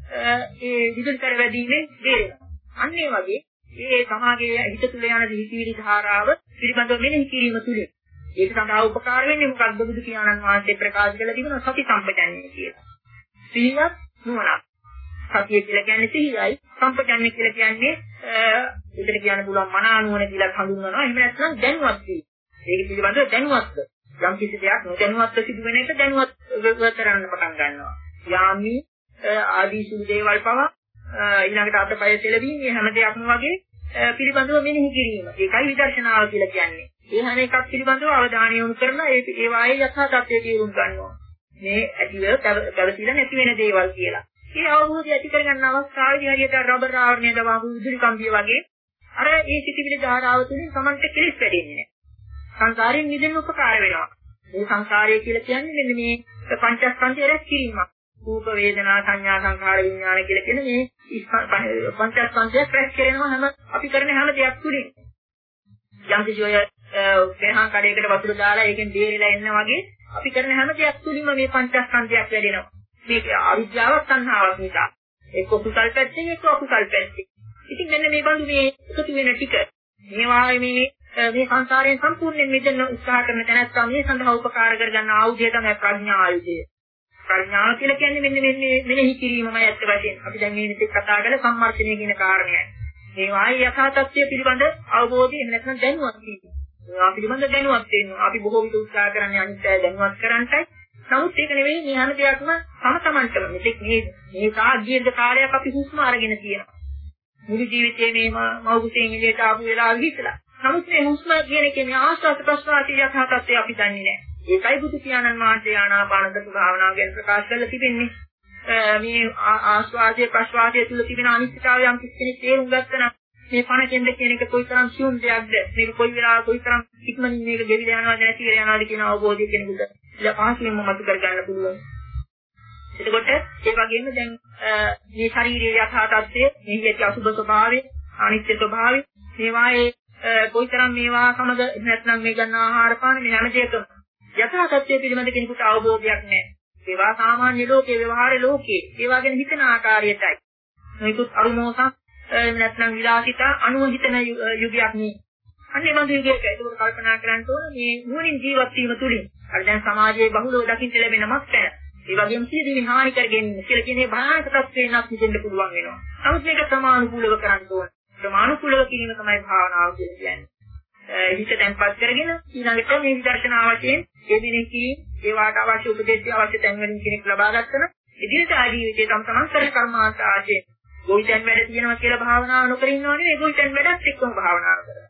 ඒ විදුලි සැර වැදීමේ බේරෙනවා. අන්න ඒ වගේ මේ සමාගයේ හිත තුළ යන දිවිසිරි ධාරාව පිළිබඳව මෙනෙහි කිරීම තුළින් ඒක සඳහා උපකාර වෙන්නේ මොකක්ද බුදු පියාණන් වහන්සේ ප්‍රකාශ කළ තිබෙන සති සම්පජන්ණය කියලා. සිහියක් නුවණක්. සතිය කියලා කියන්නේ සිහියයි, සම්පජන්ණය කියලා කියන්නේ ඒකට කියන්න පුළුවන් මනානුවණ කියලා හඳුන්වනවා. එහෙම නැත්නම් දැනුවත් වීම. ඒක පිළිබඳව දැනුවත්ව යම් කිසි දෙයක් නොදැනුවත්ව සිදුවෙන එක දැනුවත්ව කරන්න පටන් ගන්නවා. යාමි ආදී සුළු දේවල් පවා ඊළඟට අතපය තෙලවීම මේ හැම දෙයක්ම වගේ පිළිබඳව මෙනෙහි කිරීම. ඒකයි විදර්ශනාව කියලා කියන්නේ. ඒ හැම එකක් පිළිබඳව අවධානය යොමු කරලා ඒ ඒ වායේ යථා තත්ත්වය තේරුම් ගන්නවා. මේ ඇතිව පැවතිලා නැති වෙන දේවල් කියලා. ඒ අවබෝධය ඇති කරගන්න අවස්ථාවේදී හරියට රබර් ආවරණය දවාපු විදුලි කම්බිය වගේ අර ඒ සිතිවිලි ධාරාව තුළින් Tamanට කෙලෙස් වැඩෙන්නේ නැහැ. සංසාරයෙන් මිදෙන්න උපකාර වෙනවා. මේ සංසාරය කියලා කියන්නේ මෙන්න මේ පංචස්කන්ධය රැස් කිරීමක්. රූප වේදනා සංඥා සංඛාර විඥාන කියලා කියන මේ පංචස්කන්ධය රැස් කරනවා හැම අපි කරන හැම දෙයක් තුළින්. යම් කිසි ඔය ගහන කඩේකට වතුර දාලා ඒකෙන් බේරිලා එන්න වගේ අපි කරන හැම දෙයක් තුළින්ම මේ පංචස්කන්ධයක් වැඩෙනවා. මේක අවිද්‍යාවක් සංහාවක් නිසා. එක්ක කුසල් පැත්තෙන් එක්ක අකුසල් පැත්තෙන්. ඉතින් මෙන්න මේ බඳු මේ එකතු වෙන ටික මේවා මේ මේ සංසාරයෙන් සම්පූර්ණයෙන් මිදෙන්න උත්සාහ කරන තැනත්තා මේ සඳහා උපකාර කරගන්න ආයුධය තමයි ප්‍රඥා ආයුධය. ප්‍රඥාව කියලා කියන්නේ මෙන්න මෙන්නේ මෙනෙහි කිරීමමයි ඇත්ත වශයෙන්. අපි දැන් මේ විදිහට කතා කරලා සම්මර්ෂණය කියන කාරණයයි. මේ වායි යථා තත්ත්වය පිළිබඳ අවබෝධය එහෙම නැත්නම් දැනුවත් වීම. මේවා පිළිබඳ දැනුවත් වෙනවා. අපි බොහෝ විට උත්සාහ කරන්නේ අනිත් අය දැනුවත් කරන්නයි. නමුත් ඒක නෙවෙයි මේ හැම දෙයක්ම තම තමන්ටම. මෙතෙක් මේ මේ සාධ්‍යද කාලයක් අපි හුස්ම අරගෙන තියෙනවා. මුළු ජීවිතේ මේ මවුකුසෙන් එළියට ආපු වෙලාවෙ හිටලා. නමුත් මේ හුස්ම කියන එකේ මේ ආස්වාද ප්‍රස්වාසය යථා තත්ත්වය අපි දන්නේ නැහැ. ඒකයි බුදු පියාණන් වහන්සේ ආනාපාන සති භාවනාව ගැන ප්‍රකාශ කරලා තිබෙන්නේ. මේ ආස්වාදයේ ප්‍රස්වාදයේ තුල තිබෙන අනිත්‍යතාවය යම් කිසි තේරුම් ගන්න මේ පණ කෙන්ද කියන එක කොයිතරම් සියුම් දෙයක්ද මේක කොයි වෙලාවක කොයිතරම් ඉක්මනින් මේක ගෙවිලා යනවද නැති වෙලා යනවද කියන අවබෝධය කෙනෙකුට ඉලපාසින්ම මතු කර ගන්න පුළුවන්. එතකොට ඒ වගේම දැන් මේ ශාරීරික යථා තත්ත්වයේ මේ ඇති අසුබ ස්වභාවය අනිත්‍ය ස්වභාවය මේවායේ කොයිතරම් මේවා සමග නැත්නම් මේ ගන්න ආහාර පාන මේ හැම දෙයකම යථා තත්ත්වයේ පිළිබඳ කෙනෙකුට අවබෝධයක් නැහැ. ඒවා සාමාන්‍ය ලෝකයේ ව්‍යවහාර ලෝකයේ ඒවා ගැන හිතන ආකාරයටයි. මේකුත් අරුමෝසක් නැත්නම් විලාසිතා අනුව හිතන යුගයක් නේ. අන්නේ මම යුගයක ඒක කල්පනා කරන්න ඕන මේ නුවණින් ජීවත් වීම තුළින් අර දැන් සමාජයේ බහුලව දකින්න ලැබෙන මත්පැන ඒ වගේම සියදිවි හානි කරගෙන කියලා කියන්නේ භයානක තත්ත්වයන්ක් නිදෙන්න පුළුවන් වෙනවා. නමුත් මේක ප්‍රමාණිකූලව කරන්න ඕන. ප්‍රමාණිකූලව කිරීම තමයි භාවනාව කියන්නේ. හිත තැන්පත් කරගෙන ඊළඟට මේ විදර්ශනා වශයෙන් ඒ දිනේ කිරීම ඒ වාට අවශ්‍ය උපදේශය අවශ්‍ය තැන් වලින් කෙනෙක් ලබා ගන්න ඉදිරියට ආජීවිතයේ තම තමන් කරන කර්මාන්ත ආශේ ගොවිතැන් වැඩ තියෙනවා කියලා භාවනාව නොකර ඉන්නව නෙවෙයි ගොවිතැන් වැඩත් එක්කම භාවනාව කරනවා.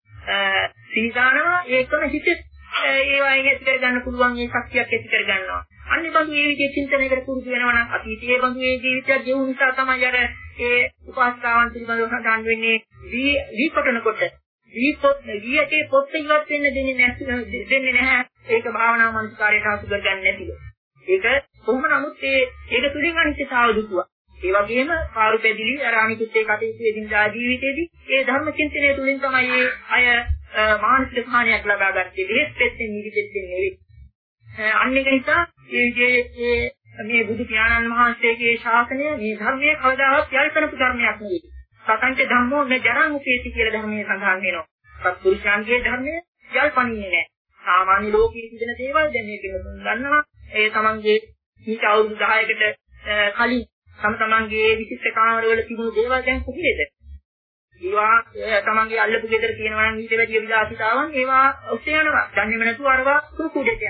සීදානවා ඒකම හිත ඒ වයින් ඇති කර ගන්න පුළුවන් මේ ශක්තියක් ඇති කර ගන්නවා. අන්නේ බඳු මේ විදිහේ චින්තනයකට පුරුදු වෙනවා නම් අතීතයේ බඳු මේ ජීවිතයක් ගෙවු නිසා තමයි අර ඒ උපාසකාවන් පිළිබඳව සඳහන් වෙන්නේ වී වීපටනකොට වීපොත් වියටේ පොත් ඉවත් වෙන්න දෙන්නේ නැති දෙන්නේ නැහැ. ඒක භාවනා මනස්කාරයට හසු කරගන්නේ නැතිව. ඒක කොහොම නමුත් ඒ ඒක තුලින් අනිත්‍යතාව දුතුවා. ඒ වගේම පාරු පැදිලි අර අනිකුත් ඒ කටයුතු එදිනදා ජීවිතයේදී ඒ ධර්ම චින්තනය තුලින් තමයි ඒ අය මානසික හානියක් ලබා ගත්තේ. දෙහෙත් පෙත්තෙන් නිවිදෙන්නේ නෙවෙයි. අන්න ඒක නිසා මේ මේ බුදු පියාණන් වහන්සේගේ ශාසනය මේ ධර්මයේ කවදාවත් යල්පනපු ධර්මයක් නෙවෙයි. සතන්ත ධම්මෝ න ජරං උපේති කියලා ධර්මයේ සඳහන් වෙනවා. සත්පුරුෂයන්ගේ ධර්මය යල්පනින්නේ නැහැ. සාමාන්‍ය ලෝකයේ තිබෙන දේවල් දැන් මේ පිළිතුරු ගන්නවා. ඒ තමන්ගේ ඊට අවුරුදු දහයකට කලින් තම තමන්ගේ විශිෂ්ට කාමරවල තිබුණු දේවල් දැන් කොහේද? ඒවා තමන්ගේ අල්ලපු ගෙදර තියෙනවා නම් ඊට වැඩිය විලාසිතාවන් ඒවා ඔස්සේ යනවා. දන්නේම නැතුව අරවා කුකුඩේට යනවා.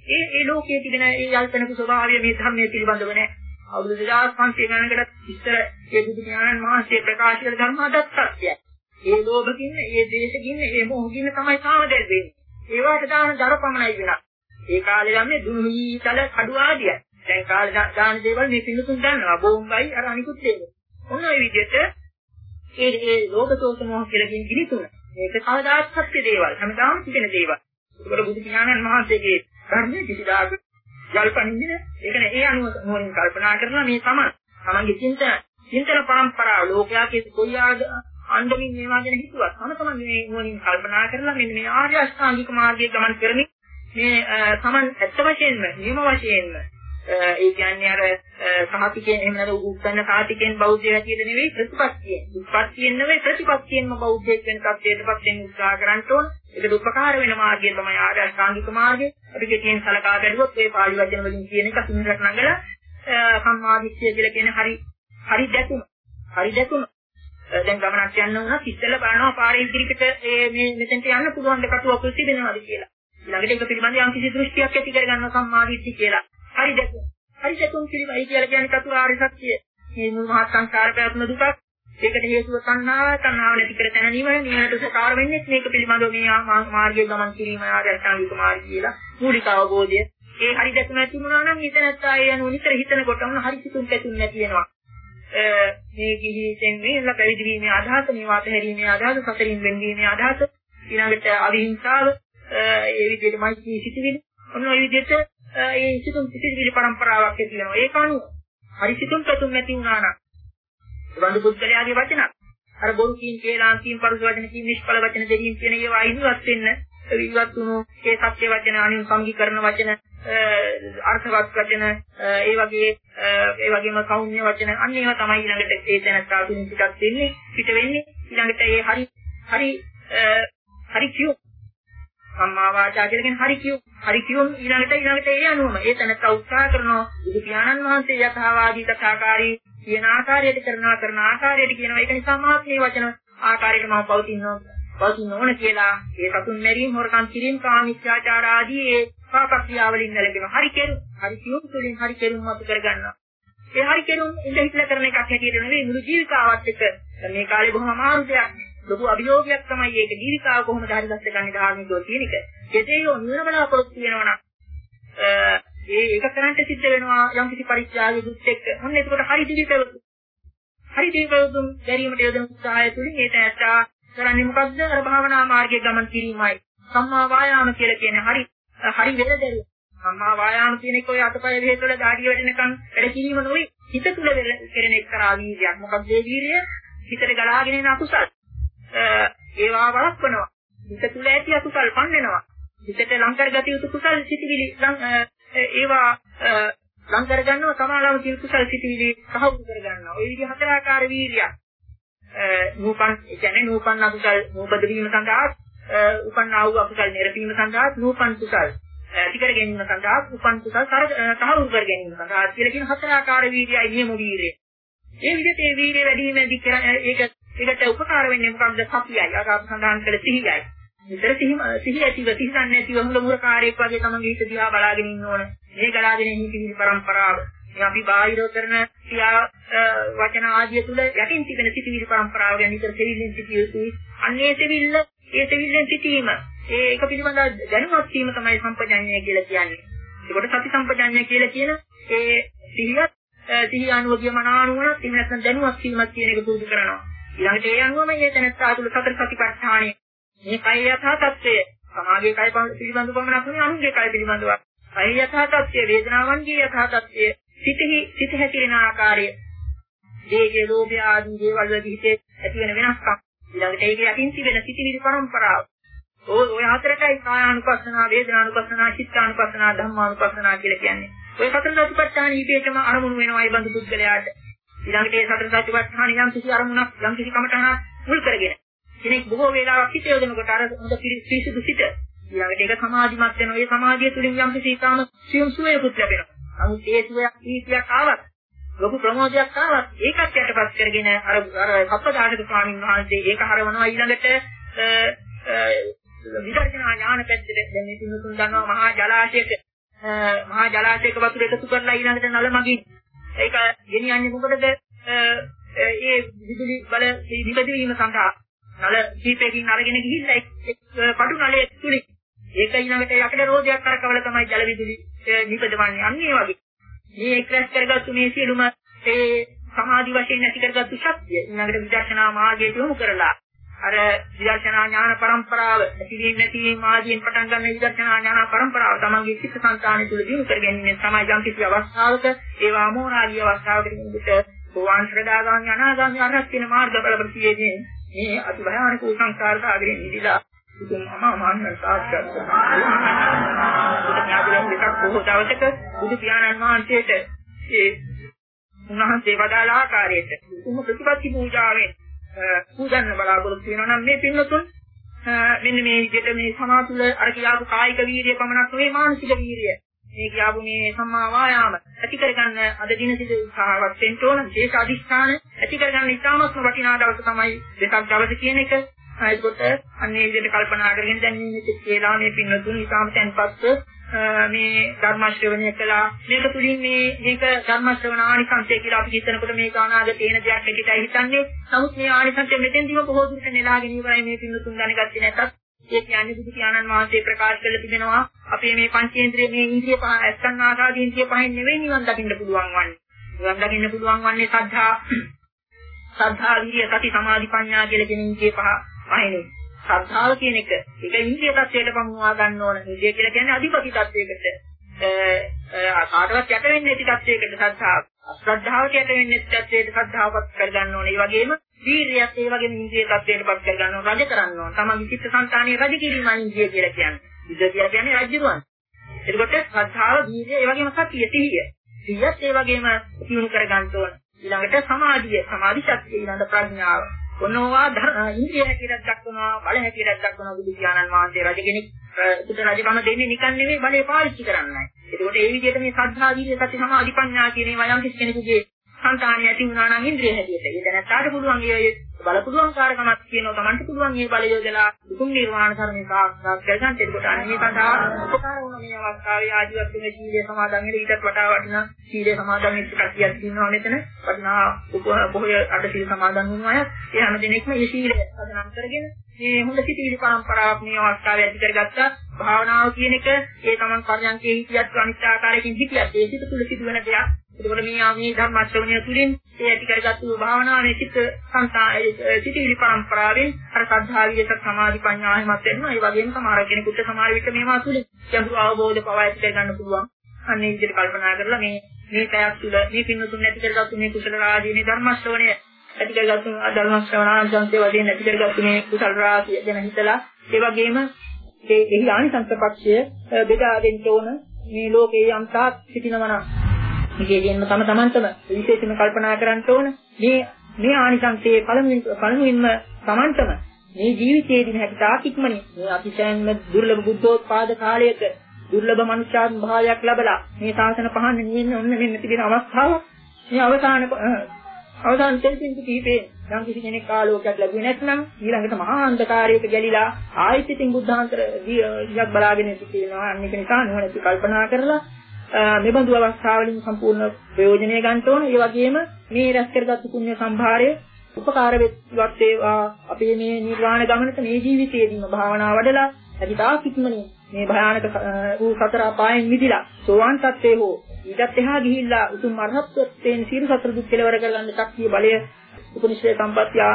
ඒ ඒ ලෝකයේ තිබෙන ඒ යල්පනක ස්වභාවය මේ ධර්මයේ පිළිබඳව නැහැ. අවුරුදු දෙදාස් පන්සිය ගණනකට ඉස්සර ඒ බුදු ඥානන් වහන්සේ ප්‍රකාශ කළ ධර්ම අදත් සත්‍යයි. ඒ ලෝභකින්න, ඒ ද්වේෂකින්න, ඒ මොහකින්න තමයි සාමදැල් වෙන්නේ. ඒවට දාන දරපමණයි වෙනවා. ඒ කාලේ යන්නේ දුනුහි තල කඩු ආදිය. දැන් කාලේ දාන දේවල් මේ පින්නතුන් දන්නවා. බෝම්බයි අර අනිකුත් දේවල්. ඔන්න ඔය විදිහට ඒ ඒ ලෝභ දෝෂ මොහ කියලා කියන ගිනිතුන. මේක කවදාත් සත්‍ය දේවල්. හැමදාම තිබෙන දේවල්. ඒකට බුදු ඥානන් වහන්සේගේ ධර්මයේ කිසිදාක යල්පනින්නේ ඒක නේ ඒ අනුව මොනින් කල්පනා කරනවා මේ තමයි තමන්ගේ චින්තන චින්තන පරම්පරාව ලෝකයාගේ කොයි අන්දමින් මේවා ගැන හිතුවත් තම තමන් මේ මොනින් කල්පනා කරලා මෙන්න මේ ආර්ය අෂ්ටාංගික මාර්ගයේ ගමන් කරමින් මේ තමන් ඇත්ත වශයෙන්ම නියම වශයෙන්ම ඒ කියන්නේ අර සාහිතිකයෙන් එහෙම නැත්නම් උත්පන්න සාහිතිකයෙන් බෞද්ධය හැටියට නෙවෙයි ප්‍රතිපත්තියෙන් උත්පත්තියෙන් නෙවෙයි ප්‍රතිපත්තියෙන්ම බෞද්ධයෙක් වෙන තත්ත්වයටපත් වෙන්න උත්සාහ කරන්න ඕන. ඒකට උපකාර වෙන මාර්ගය තමයි ආර්ය අෂ්ටාංගික මාර්ගය. අපි කෙටියෙන් සලකා බැලුවොත් මේ පාළි වචන වලින් කියන එක සිංහලට නගලා සම්මාදිට්ඨිය කියලා කියන හරි හරි දැකුම. හරි දැකුම. දැන් ගමනක් යන්න උනත් ඉස්සෙල්ලා බලනවා පාරේ ඉදිරියට මේ මෙතෙන්ට යන්න පුළුවන් දෙකටුවක් තිබෙනවද කියලා. ඊළඟට ඒක පිළිබඳව යම් කිසි දෘෂ්ටියක් ඇති කරගන්නවා සම්මාදිට්ඨිය කියලා. හරි දැකුම. හරි දැකුම පිළිබඳව කියලා කියන්නේ චතුරාර්ය සත්‍ය. මේ මුල් මහත් සංසාර පැවැත්ම දුකක්. ඒකට හේතුව තණ්හාව, තණ්හාව නැති කර තැන නිවන, නිවනට උපකාර වෙන්නේ මේක පිළිබඳව මේ මාර්ගයේ ගමන් කිරීම ආර්ය අෂ්ටාංගික මාර්ගය කියලා මූලික අවබෝධය. ඒ හරි දැකුම ඇති වුණා නම් ඊට නැත්තා ඒ අනුව නිතර හිතනකොට උන හරි සිතුම් පැතුම් නැති වෙනවා. මේ කිහිතෙන් මේලා පැවිදි වීමේ අදහස, මේ වාත හැරීමේ අදහස, සතරින් වෙන්වීමේ අදහස, ඊළඟට අවිහිංසාව, ඒ විදිහට මෛත්‍රී සිටිවිලි. ඔන්න ඔය විදිහට ඒ සිතුම් සිටිවිලි පරම්පරාවක් ඇති වෙනවා. ඒක අනුව හරි සිතුම් පැතුම් නැති වුණා නම් වඳු පුද්ගලයාගේ වචන අර බොරු කීන් කේලාම් කීන් පරුස වචන කීන් නිෂ්ඵල වචන දෙකකින් කියන ඒවා ඉවත් වෙන්න විවත් වුණු ඒ සත්‍ය වචන අනින් සම්ගීකරණ වචන අර්ථවත් වචන ඒ වගේ ඒ වගේම සෞම්‍ය වචන අන්න ඒවා තමයි ඊළඟට ඒ තැනට ආතුලින් ටිකක් දෙන්නේ පිට වෙන්නේ ඊළඟට ඒ හරි හරි හරි කියු සම්මා වාචා කියලා කියන හරි කියු හරි කියු ඊළඟට ඊළඟට ඒ අනුවම ඒ තැනට උත්සාහ කරනවා බුදු පියාණන් වහන්සේ යථාවාදී තථාකාරී කියන ආකාරයට කරනවා කරන ආකාරයට කියනවා ඒක නිසා මාත්මේ වචන ආකාරයට මම පවතිනවා පවතින ඕන කියලා ඒ සතුන් මැරීම හොරකම් කිරීම කාමීච්ඡාචාර ආදී ඒ පාපක්‍රියාවලින් නැලෙනවා හරි කෙරු හරි කියුම් තුළින් හරි කෙරුම් අප කරගන්නවා ඒ හරි කෙරුම් ඉඳ හිටලා කරන එකක් හැටියට නෙවෙයි මුළු ජීවිතාවත් එක්ක මේ කාලේ බොහොම අමාරු දෙයක් ලොකු අභියෝගයක් තමයි ඒක ජීවිතාව කොහොමද හරි දැස්සගන්නේ ධාර්මිකව කියන එක ඒකේයෝ නිවන බලාපොරොත්තු වෙනවා නම් ඒ ඒක කරන්ට සිද්ධ වෙනවා යම් කිසි පරිත්‍යාගයේ දුක් එක්ක. මොන්නේ ඒකට හරි දිවිපෙවතු. හරි දිවිපෙවතු දැරීමට යොදන උත්සාහය තුළින් ඒක ඇත්තා කරන්නේ මොකද්ද? අර භාවනා මාර්ගයේ ගමන් කිරීමයි. සම්මා වායාම කියලා කියන්නේ හරි හරි වෙලදැරුව. සම්මා වායාම කියන එක ඔය අතපය වේත වල ධාඩිය වැටෙනකන් වැඩ කිරීම නොවේ. හිත තුළ කෙරෙන එක්තරා වීර්යයක්. මොකක්ද ඒ වීර්යය? හිතට ගලාගෙන එන අකුසල්. ඒවා වළක්වනවා. හිත තුළ ඇති අකුසල් පන්නනවා. හිතට ලං කරගත යුතු කුසල් සිටිවිලි ඒවා ලං කර ගන්නවා සමාලම සිල් කුසල් සිටිවිලි සහවුරු කර ගන්නවා. ඔය විදිහ හතරාකාර වීර්යයක්. නූපන් කියන්නේ නූපන් අකුසල් නූපද වීම සඳහා උපන් ආ වූ අකුසල් නිරපීම සඳහා නූපන් කුසල් ටිකර ගැනීම සඳහා උපන් කුසල් සහවුරු කර ගැනීම සඳහා කියලා කියන හතරාකාර වීර්යයි නියම වීර්යය. මේ විදිහට මේ වීර්යය වැඩි වීමේදී ඒක ඒකට උපකාර වෙන්නේ මොකක්ද? සතියයි. අර අපි සඳහන් කළ සිහියයි. විතර සිහි සිහි ඇතිව සිහිසන් නැතිව හොඳ මුරකාරයෙක් වගේ තමන්ගේ හිත දිහා බලාගෙන ඉන්න ඕන. මේ ගලාගෙන ඉන්න කිසි පරම්පරාව. මේ අපි බාහිර කරන ක්‍රියා වචන ආදිය තුල යටින් තිබෙන සිතිවිලි පරම්පරාව ගැන විතර දෙවිලින් සිටිය යුතුයි. අන්නේ දෙවිල්ල, ඒ දෙවිල්ලෙන් සිටීම, ඒක පිළිබඳ දැනුවත් වීම තමයි සම්පජඤ්ඤය කියලා කියන්නේ. ඒකට සති සම්පජඤ්ඤය කියලා කියන ඒ සිහියත් සිහිය අනුව කියම නානුවන එහෙම නැත්නම් දැනුවත් වීමක් කියන එක පුරුදු කරනවා. ඊළඟට ඒ අනුවම මේ තැනත් ආතුල සතර සතිපට්ඨානය මේ කය යථා තත්ත්වය සමාගයේ කය පිළිබඳව පමණක් නෙවෙයි අනුන්ගේ කය පිළිබඳව කය යථා තත්ත්වය වේදනාවන්ගේ යථා තත්ත්වය සිතෙහි සිත හැතිරෙන ආකාරය දේහයේ ලෝභය ආදී දේවල් වලදී හිතේ ඇති වෙන වෙනස්කම් ඊළඟට ඒකේ යටින් තිබෙන සිතිවිලි පරම්පරාව ඔය ඔය හතරටයි කායානුපස්සනා වේදනානුපස්සනා චිත්තානුපස්සනා ධම්මානුපස්සනා කියලා කියන්නේ ඔය සතර සතිපට්ඨාන ඊපේටම අරමුණු වෙනවා ඒ බඳු පුද්ගලයාට ඊළඟට ඒ සතර සතිපට්ඨාන යම් කිසි අරමුණක් යම් කිසි කමඨහනක් මුල් කරගෙන කෙනෙක් බොහෝ වේලාවක් හිත යොදනකොට අර හොඳ පිරිසිදු සිට ඊළඟට ඒක සමාධිමත් වෙනවා. ඒ සමාධිය තුළින් යම් කිසි කාම සියුම් සුවයකුත් ලැබෙනවා. නමුත් ඒ සුවයක් කීපයක් ආවත් ලොකු ප්‍රමෝදයක් ආවත් ඒකත් යටපත් කරගෙන අර අර සප්පදාසක ස්වාමීන් වහන්සේ ඒක හරවනවා ඊළඟට විදර්ශනා ඥාන පැත්තට දැන් මේ තුනුතුන් දන්නවා මහා ජලාශයක මහා ජලාශයක වතුර එකතු කරලා ඊළඟට නල මගින් ඒක ගෙනියන්නේ මොකටද? ඒ විදුලි බල නිබදවීම සඳහා නල කීපයකින් අරගෙන ගිහිල්ලා එක් පටු නලයේ තුලින් ඒක ඊළඟට යකඩ රෝදයක් කරකවල තමයි ජල විදුලි නිබදවන්නේ. අන්න ඒ වගේ මේ එක්රැස් කරගත්තු මේ සියලුම ඒ සමාධි වශයෙන් නැති කරගත්තු ශක්තිය ඊළඟට විදර්ශනා මාර්ගයට යොමු කරලා අර විදර්ශනා ඥාන පරම්පරාව ඇතිවීම නැතිවීම ආදීන් පටන් ගන්න විදර්ශනා ඥාන පරම්පරාව තමන්ගේ චිත්ත සංතානය තුළ දිනු කර ගැනීම තමයි යම් කිසි අවස්ථාවක ඒවා මෝරාගිය අවස්ථාවකට නිකුත් සෝවාන් ශ්‍රදාගාමී අනාගාමී අරහත් වෙන මාර්ගඵල ප්‍රතියේදී මේ අති භයානක සංසාර සාගරයෙන් නිදලා උතුම් අමාමහාන සාක්ෂාත් කරගන්න දෙකක් බොහෝ දවසක බුදු පියාණන් වහන්සේට ඒ උන්වහන්සේ වදාළ ආකාරයට උතුම් ප්‍රතිපත්ති පූජාවෙන් පූජන්න බලාපොරොත්තු වෙනවා නම් මේ පින්නතුන් මෙන්න මේ විදිහට මේ සමාතුල අර කියාපු කායික වීර්යය පමණක් නෙවෙයි මානසික වීර්යය මේ කියාපු මේ සම්මා වායාම ඇති කරගන්න අද දින සිට උත්සාහවත් වෙන්න ඕන. විශේෂ අධිෂ්ඨාන ඇති කරගන්න ඉතාමත්ම වටිනා දවස තමයි දෙසක් දවස කියන එක. ඒකට අන්නේ විදිහට කල්පනා කරගෙන දැන් මේ කියලා මේ පින්නතුන් ඉතාම තැන්පත්ව මේ ධර්ම ශ්‍රවණය කළා. මේක තුලින් මේ මේක ධර්ම ශ්‍රවණ ආනිසංසය කියලා අපි හිතනකොට මේක අනාගතේ එන දෙයක් එකටයි හිතන්නේ. නමුත් මේ ආනිසංසය මෙතෙන්දිම බොහෝ දුරට නෙලාගෙන ඉවරයි මේ පින්නතුන් දැනගත්තේ නැතත් ඒ කියන්නේ බුදු පියාණන් වහන්සේ ප්‍රකාශ කළ තිබෙනවා අපේ මේ පංචේන්ද්‍රිය මේ ඉන්ද්‍රිය පහ ඇස්සන් ආකාදී ඉන්ද්‍රිය පහෙන් නෙවෙයි නිවන් දකින්න පුළුවන් වන්නේ. නිවන් දකින්න පුළුවන් වන්නේ සද්ධා සද්ධා විරිය සති සමාධි ප්‍රඥා කියලා කියන ඉන්ද්‍රිය පහ පහෙනේ. ශ්‍රද්ධාව කියන එක ඒක ඉන්ද්‍රිය tattweට පමුණවා ගන්න ඕන. ඉන්ද්‍රිය කියලා කියන්නේ අධිපති tattweකට. කාටවත් යට වෙන්නේ නැති tattweකට ශ්‍රද්ධාව. අශ්‍රද්ධාවට යට වෙන්නේ නැති tattweට ශ්‍රද්ධාවපත් කර ගන්න ඕන. ඒ වගේම වීර්යයත් ඒ වගේම ඉන්ද්‍රිය tattweටපත් කර ගන්න ඕන. රජ කරන්න ඕන. තමන්ගේ චිත්ත සංතානයේ රජ කිරීම ඉන්ද්‍රිය කියලා කියන්නේ. ඉන්ද්‍රිය කියලා කියන්නේ රජුරුවන්. එතකොට ශ්‍රද්ධාව, වීර්යය, ඒ වගේම සතිය, සිහිය. සිහියත් ඒ වගේම දිනු කර ගන්න ඕන. ඊළඟට සමාධිය, සමාධි ශක්තිය, ඊළඟට ප්‍රඥාව. ඔනවා ඉන්ද්‍රිය හැටියට දක්වනවා, බල හැටියට දක්වනවා බුදු පියාණන් වහන්සේ රජ කෙනෙක් උට රජකම දෙන්නේ නිකන් නෙමෙයි බලය පාවිච්චි කරන්නයි. ඒකෝට ඒ විදිහට මේ සද්ධා විරිය සති සමාධි ප්‍රඥා කියන ඒවා යම් කිසි කෙනෙකුගේ සංතානිය ඇති වුණා නම් ඉන්ද්‍රිය හැටියට. ඒක නැත්නම් පුළුවන් ඒ බල පුළුවන් කාර්යකමක් කියනවා. Tamanට පුළුවන් මේ බලය යොදලා දුක් නිර්වාණ ධර්මයේ සාක්ෂාත් කරගන්න. ඒකට අන්නේ සඳහා උපකාර වුණ මේ අවස්ථාවේ ආජීවක මේ සීලය සමාදන් වෙන ඊටත් වඩා වටිනා සීලය සමාදන් වෙච්ච කතියක් තියෙනවා මෙතන. වටිනා බොහෝ අට සීල සමාදන් වුණු අය ඒ හැම දිනෙකම මේ සීලය සදානම් කරගෙන මේ හොඳ සිතිවිලි පරම්පරාවක් මේ අවස්ථාවේ ඇති කරගත්තා. භාවනාව කියන එක ඒ Taman පරියන්කේ හිතියත් අනිත් ආකාරයකින් හිතියත් ඒ සිත තුළ සිදුවෙන දෙයක්. ඒකෝට මේ ආමී ධර්ම ශ්‍රවණය තුළින් ඒ ඇති කරගත්තු භාවනාවේ චිත්ත සංතා සිතිවිලි පරම්පරාවෙන් අර සද්ධා විරිය සමාධි ප්‍රඥා හිමත් වෙනවා. ඒ වගේම සමහර කෙනෙකුට සමහර විට මේවා තුළින් ගැඹුරු අවබෝධ පවා ඇති කර ගන්න පුළුවන්. අන්න ඒ විදිහට කල්පනා කරලා මේ මේ පැයක් තුළ මේ පින්නතුන් ඇති කරගත්තු මේ කුසල රාජීනේ ධර්ම ශ්‍රවණය ඇති කරගත්තු ධර්ම ශ්‍රවණාංශය වශයෙන් ඇති කරගත්තු මේ කුසල රාශිය ගැන හිතලා ඒ වගේම ඒ එහි ආනිසංස පක්ෂය බෙදා දෙන්න ඕන. මේ ලෝකේ යම් තාක් සිටිනවා නම් මේකෙන්ම තම තමන්ටම විශේෂයෙන්ම කල්පනා කරන්න ඕන. මේ මේ ආනිසංසයේ පළමුවෙන් පළමුවෙන්ම තමන්ටම මේ ජීවිතයේදී හැකි තාක් ඉක්මනින් මේ අතිශයින්ම දුර්ලභ බුද්ධෝත්පාද කාලයක දුර්ලභ මනුෂ්‍යාත්ම භාවයක් ලැබලා මේ ශාසන පහන් නිවෙන්න ඔන්න මෙන්න තිබෙන අවස්ථාව. මේ අවසාන අවසාන තෙන්සින් කීපේ යම් කිසි කෙනෙක් ආලෝකයක් ලැබුවේ නැත්නම් ඊළඟට මහා අන්ධකාරයක ගැලිලා ආයෙත් ඉතින් බුද්ධාන්තර දියක් බලාගෙන සිටිනවා. අන්න ඒක නිසා නුවණැති කල්පනා කරලා මෙබඳු අවස්ථාවලින් සම්පූර්ණ ප්‍රයෝජනය ගන්න ඕන. ඒ වගේම මේ රැස් කරගත්තු පුණ්‍ය සම්භාරය උපකාර වෙත්වත් ඒවා අපේ මේ නිර්වාණ ගමනට මේ ජීවිතයේදීම භාවනා වඩලා අදිතා කිත්මනේ මේ භයානක වූ සතර අපායන් මිදිලා සෝවාන් තත්ත්වේ හෝ ඊටත් එහා ගිහිල්ලා උතුම් අරහත්ත්වයෙන් සියලු සතර දුක් කෙලවර කරගන්න ශක්තිය බලය උපනිෂේ සම්පත්තිය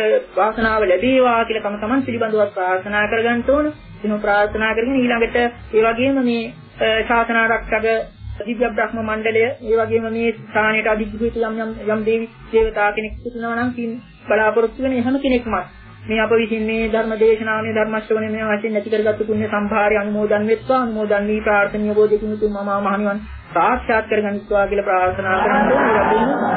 වාසනාව ලැබේවා කියලා තම තමන් පිළිබඳව ප්‍රාර්ථනා කරගන්න ඕන. එහෙම ප්‍රාර්ථනා කරගෙන ඊළඟට ඒ වගේම මේ ශාසන ආරක්ෂක දිව්‍ය බ්‍රහ්ම මණ්ඩලය ඒ වගේම මේ ස්ථානයට අධිග්‍රහිත යම් යම් යම් දේවි දේවතා කෙනෙක් සිටිනවා නම් කින් බලාපොරොත්තු වෙන හැම කෙනෙක්ම මේ අප විසින් මේ ධර්ම දේශනාවේ ධර්ම ශ්‍රවණය මේ වශයෙන් නැති කරගත්තු පුණ්‍ය සම්භාරය අනුමෝදන් වෙත්වා. අනුමෝදන් වී ප්‍රාර්ථනීය බෝධිකින් උතුම් මම මහණිවන් සාක්ෂාත් කරගනිත්වා කියලා ප්‍රාර්ථනා කරනවා.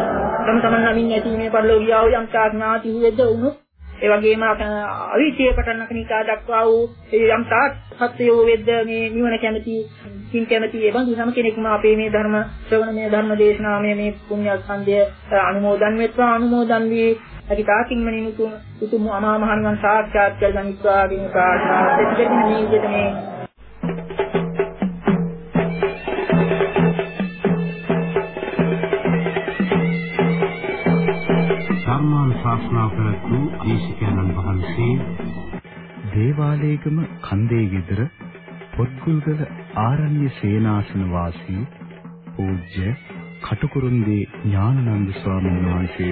තම තමන් නමින් ඇති මේ පරිලෝකියාව යම් තාඥාති වූද උණු ඒ වගේම අවීචයේ පටන් කණිකා දක්වා වූ යම් තාත් සත්‍යෝ වෙද්ද මේ නිවන කැමැති කින් කැමැති ඒ බඳු හැම කෙනෙක්ම අපේ මේ ධර්ම ශ්‍රවණ මේ ධර්ම දේශනාවේ මේ පුණ්‍ය ස්කන්ධය අනුමෝදන් වෙත්වා. අනුමෝදන් වී අකිතාකින් මනිනුතු උතුම් අමා මහ නිවන් සාක්ෂාත් කරගනිත්වා කියන ප්‍රාර්ථනාව දෙකකින් මේ විදිහට මේ ධර්මාන ශාස්ත්‍රාව පැවැත්වූ දේශකයන්න් වහන්සේ දේවාලේගම කන්දේ ගෙදර පොත්ගුල්ගල ආරණ්‍ය සේනාසන වාසී පූජ්‍ය කටුකුරුන්දී ඥානানন্দ ස්වාමීන් වහන්සේ.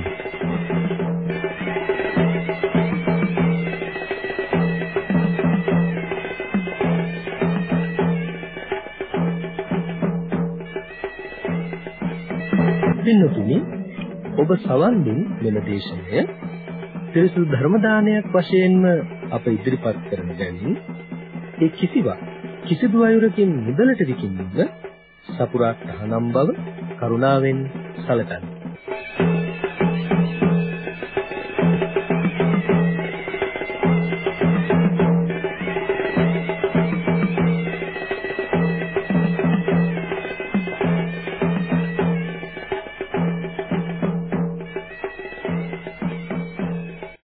පින්නතුනි, ඔබ සවන් දුන් මෙම දේශනය පිරිසුදු ධර්ම දානයක් වශයෙන්ම අප ඉදිරිපත් කරන බැවින් ඒ කිසිවක් කිසිදු අයුරකින් මුදලට විකිණීම සපුරා තහනම් බව කරුණාවෙන් සැලකන්න.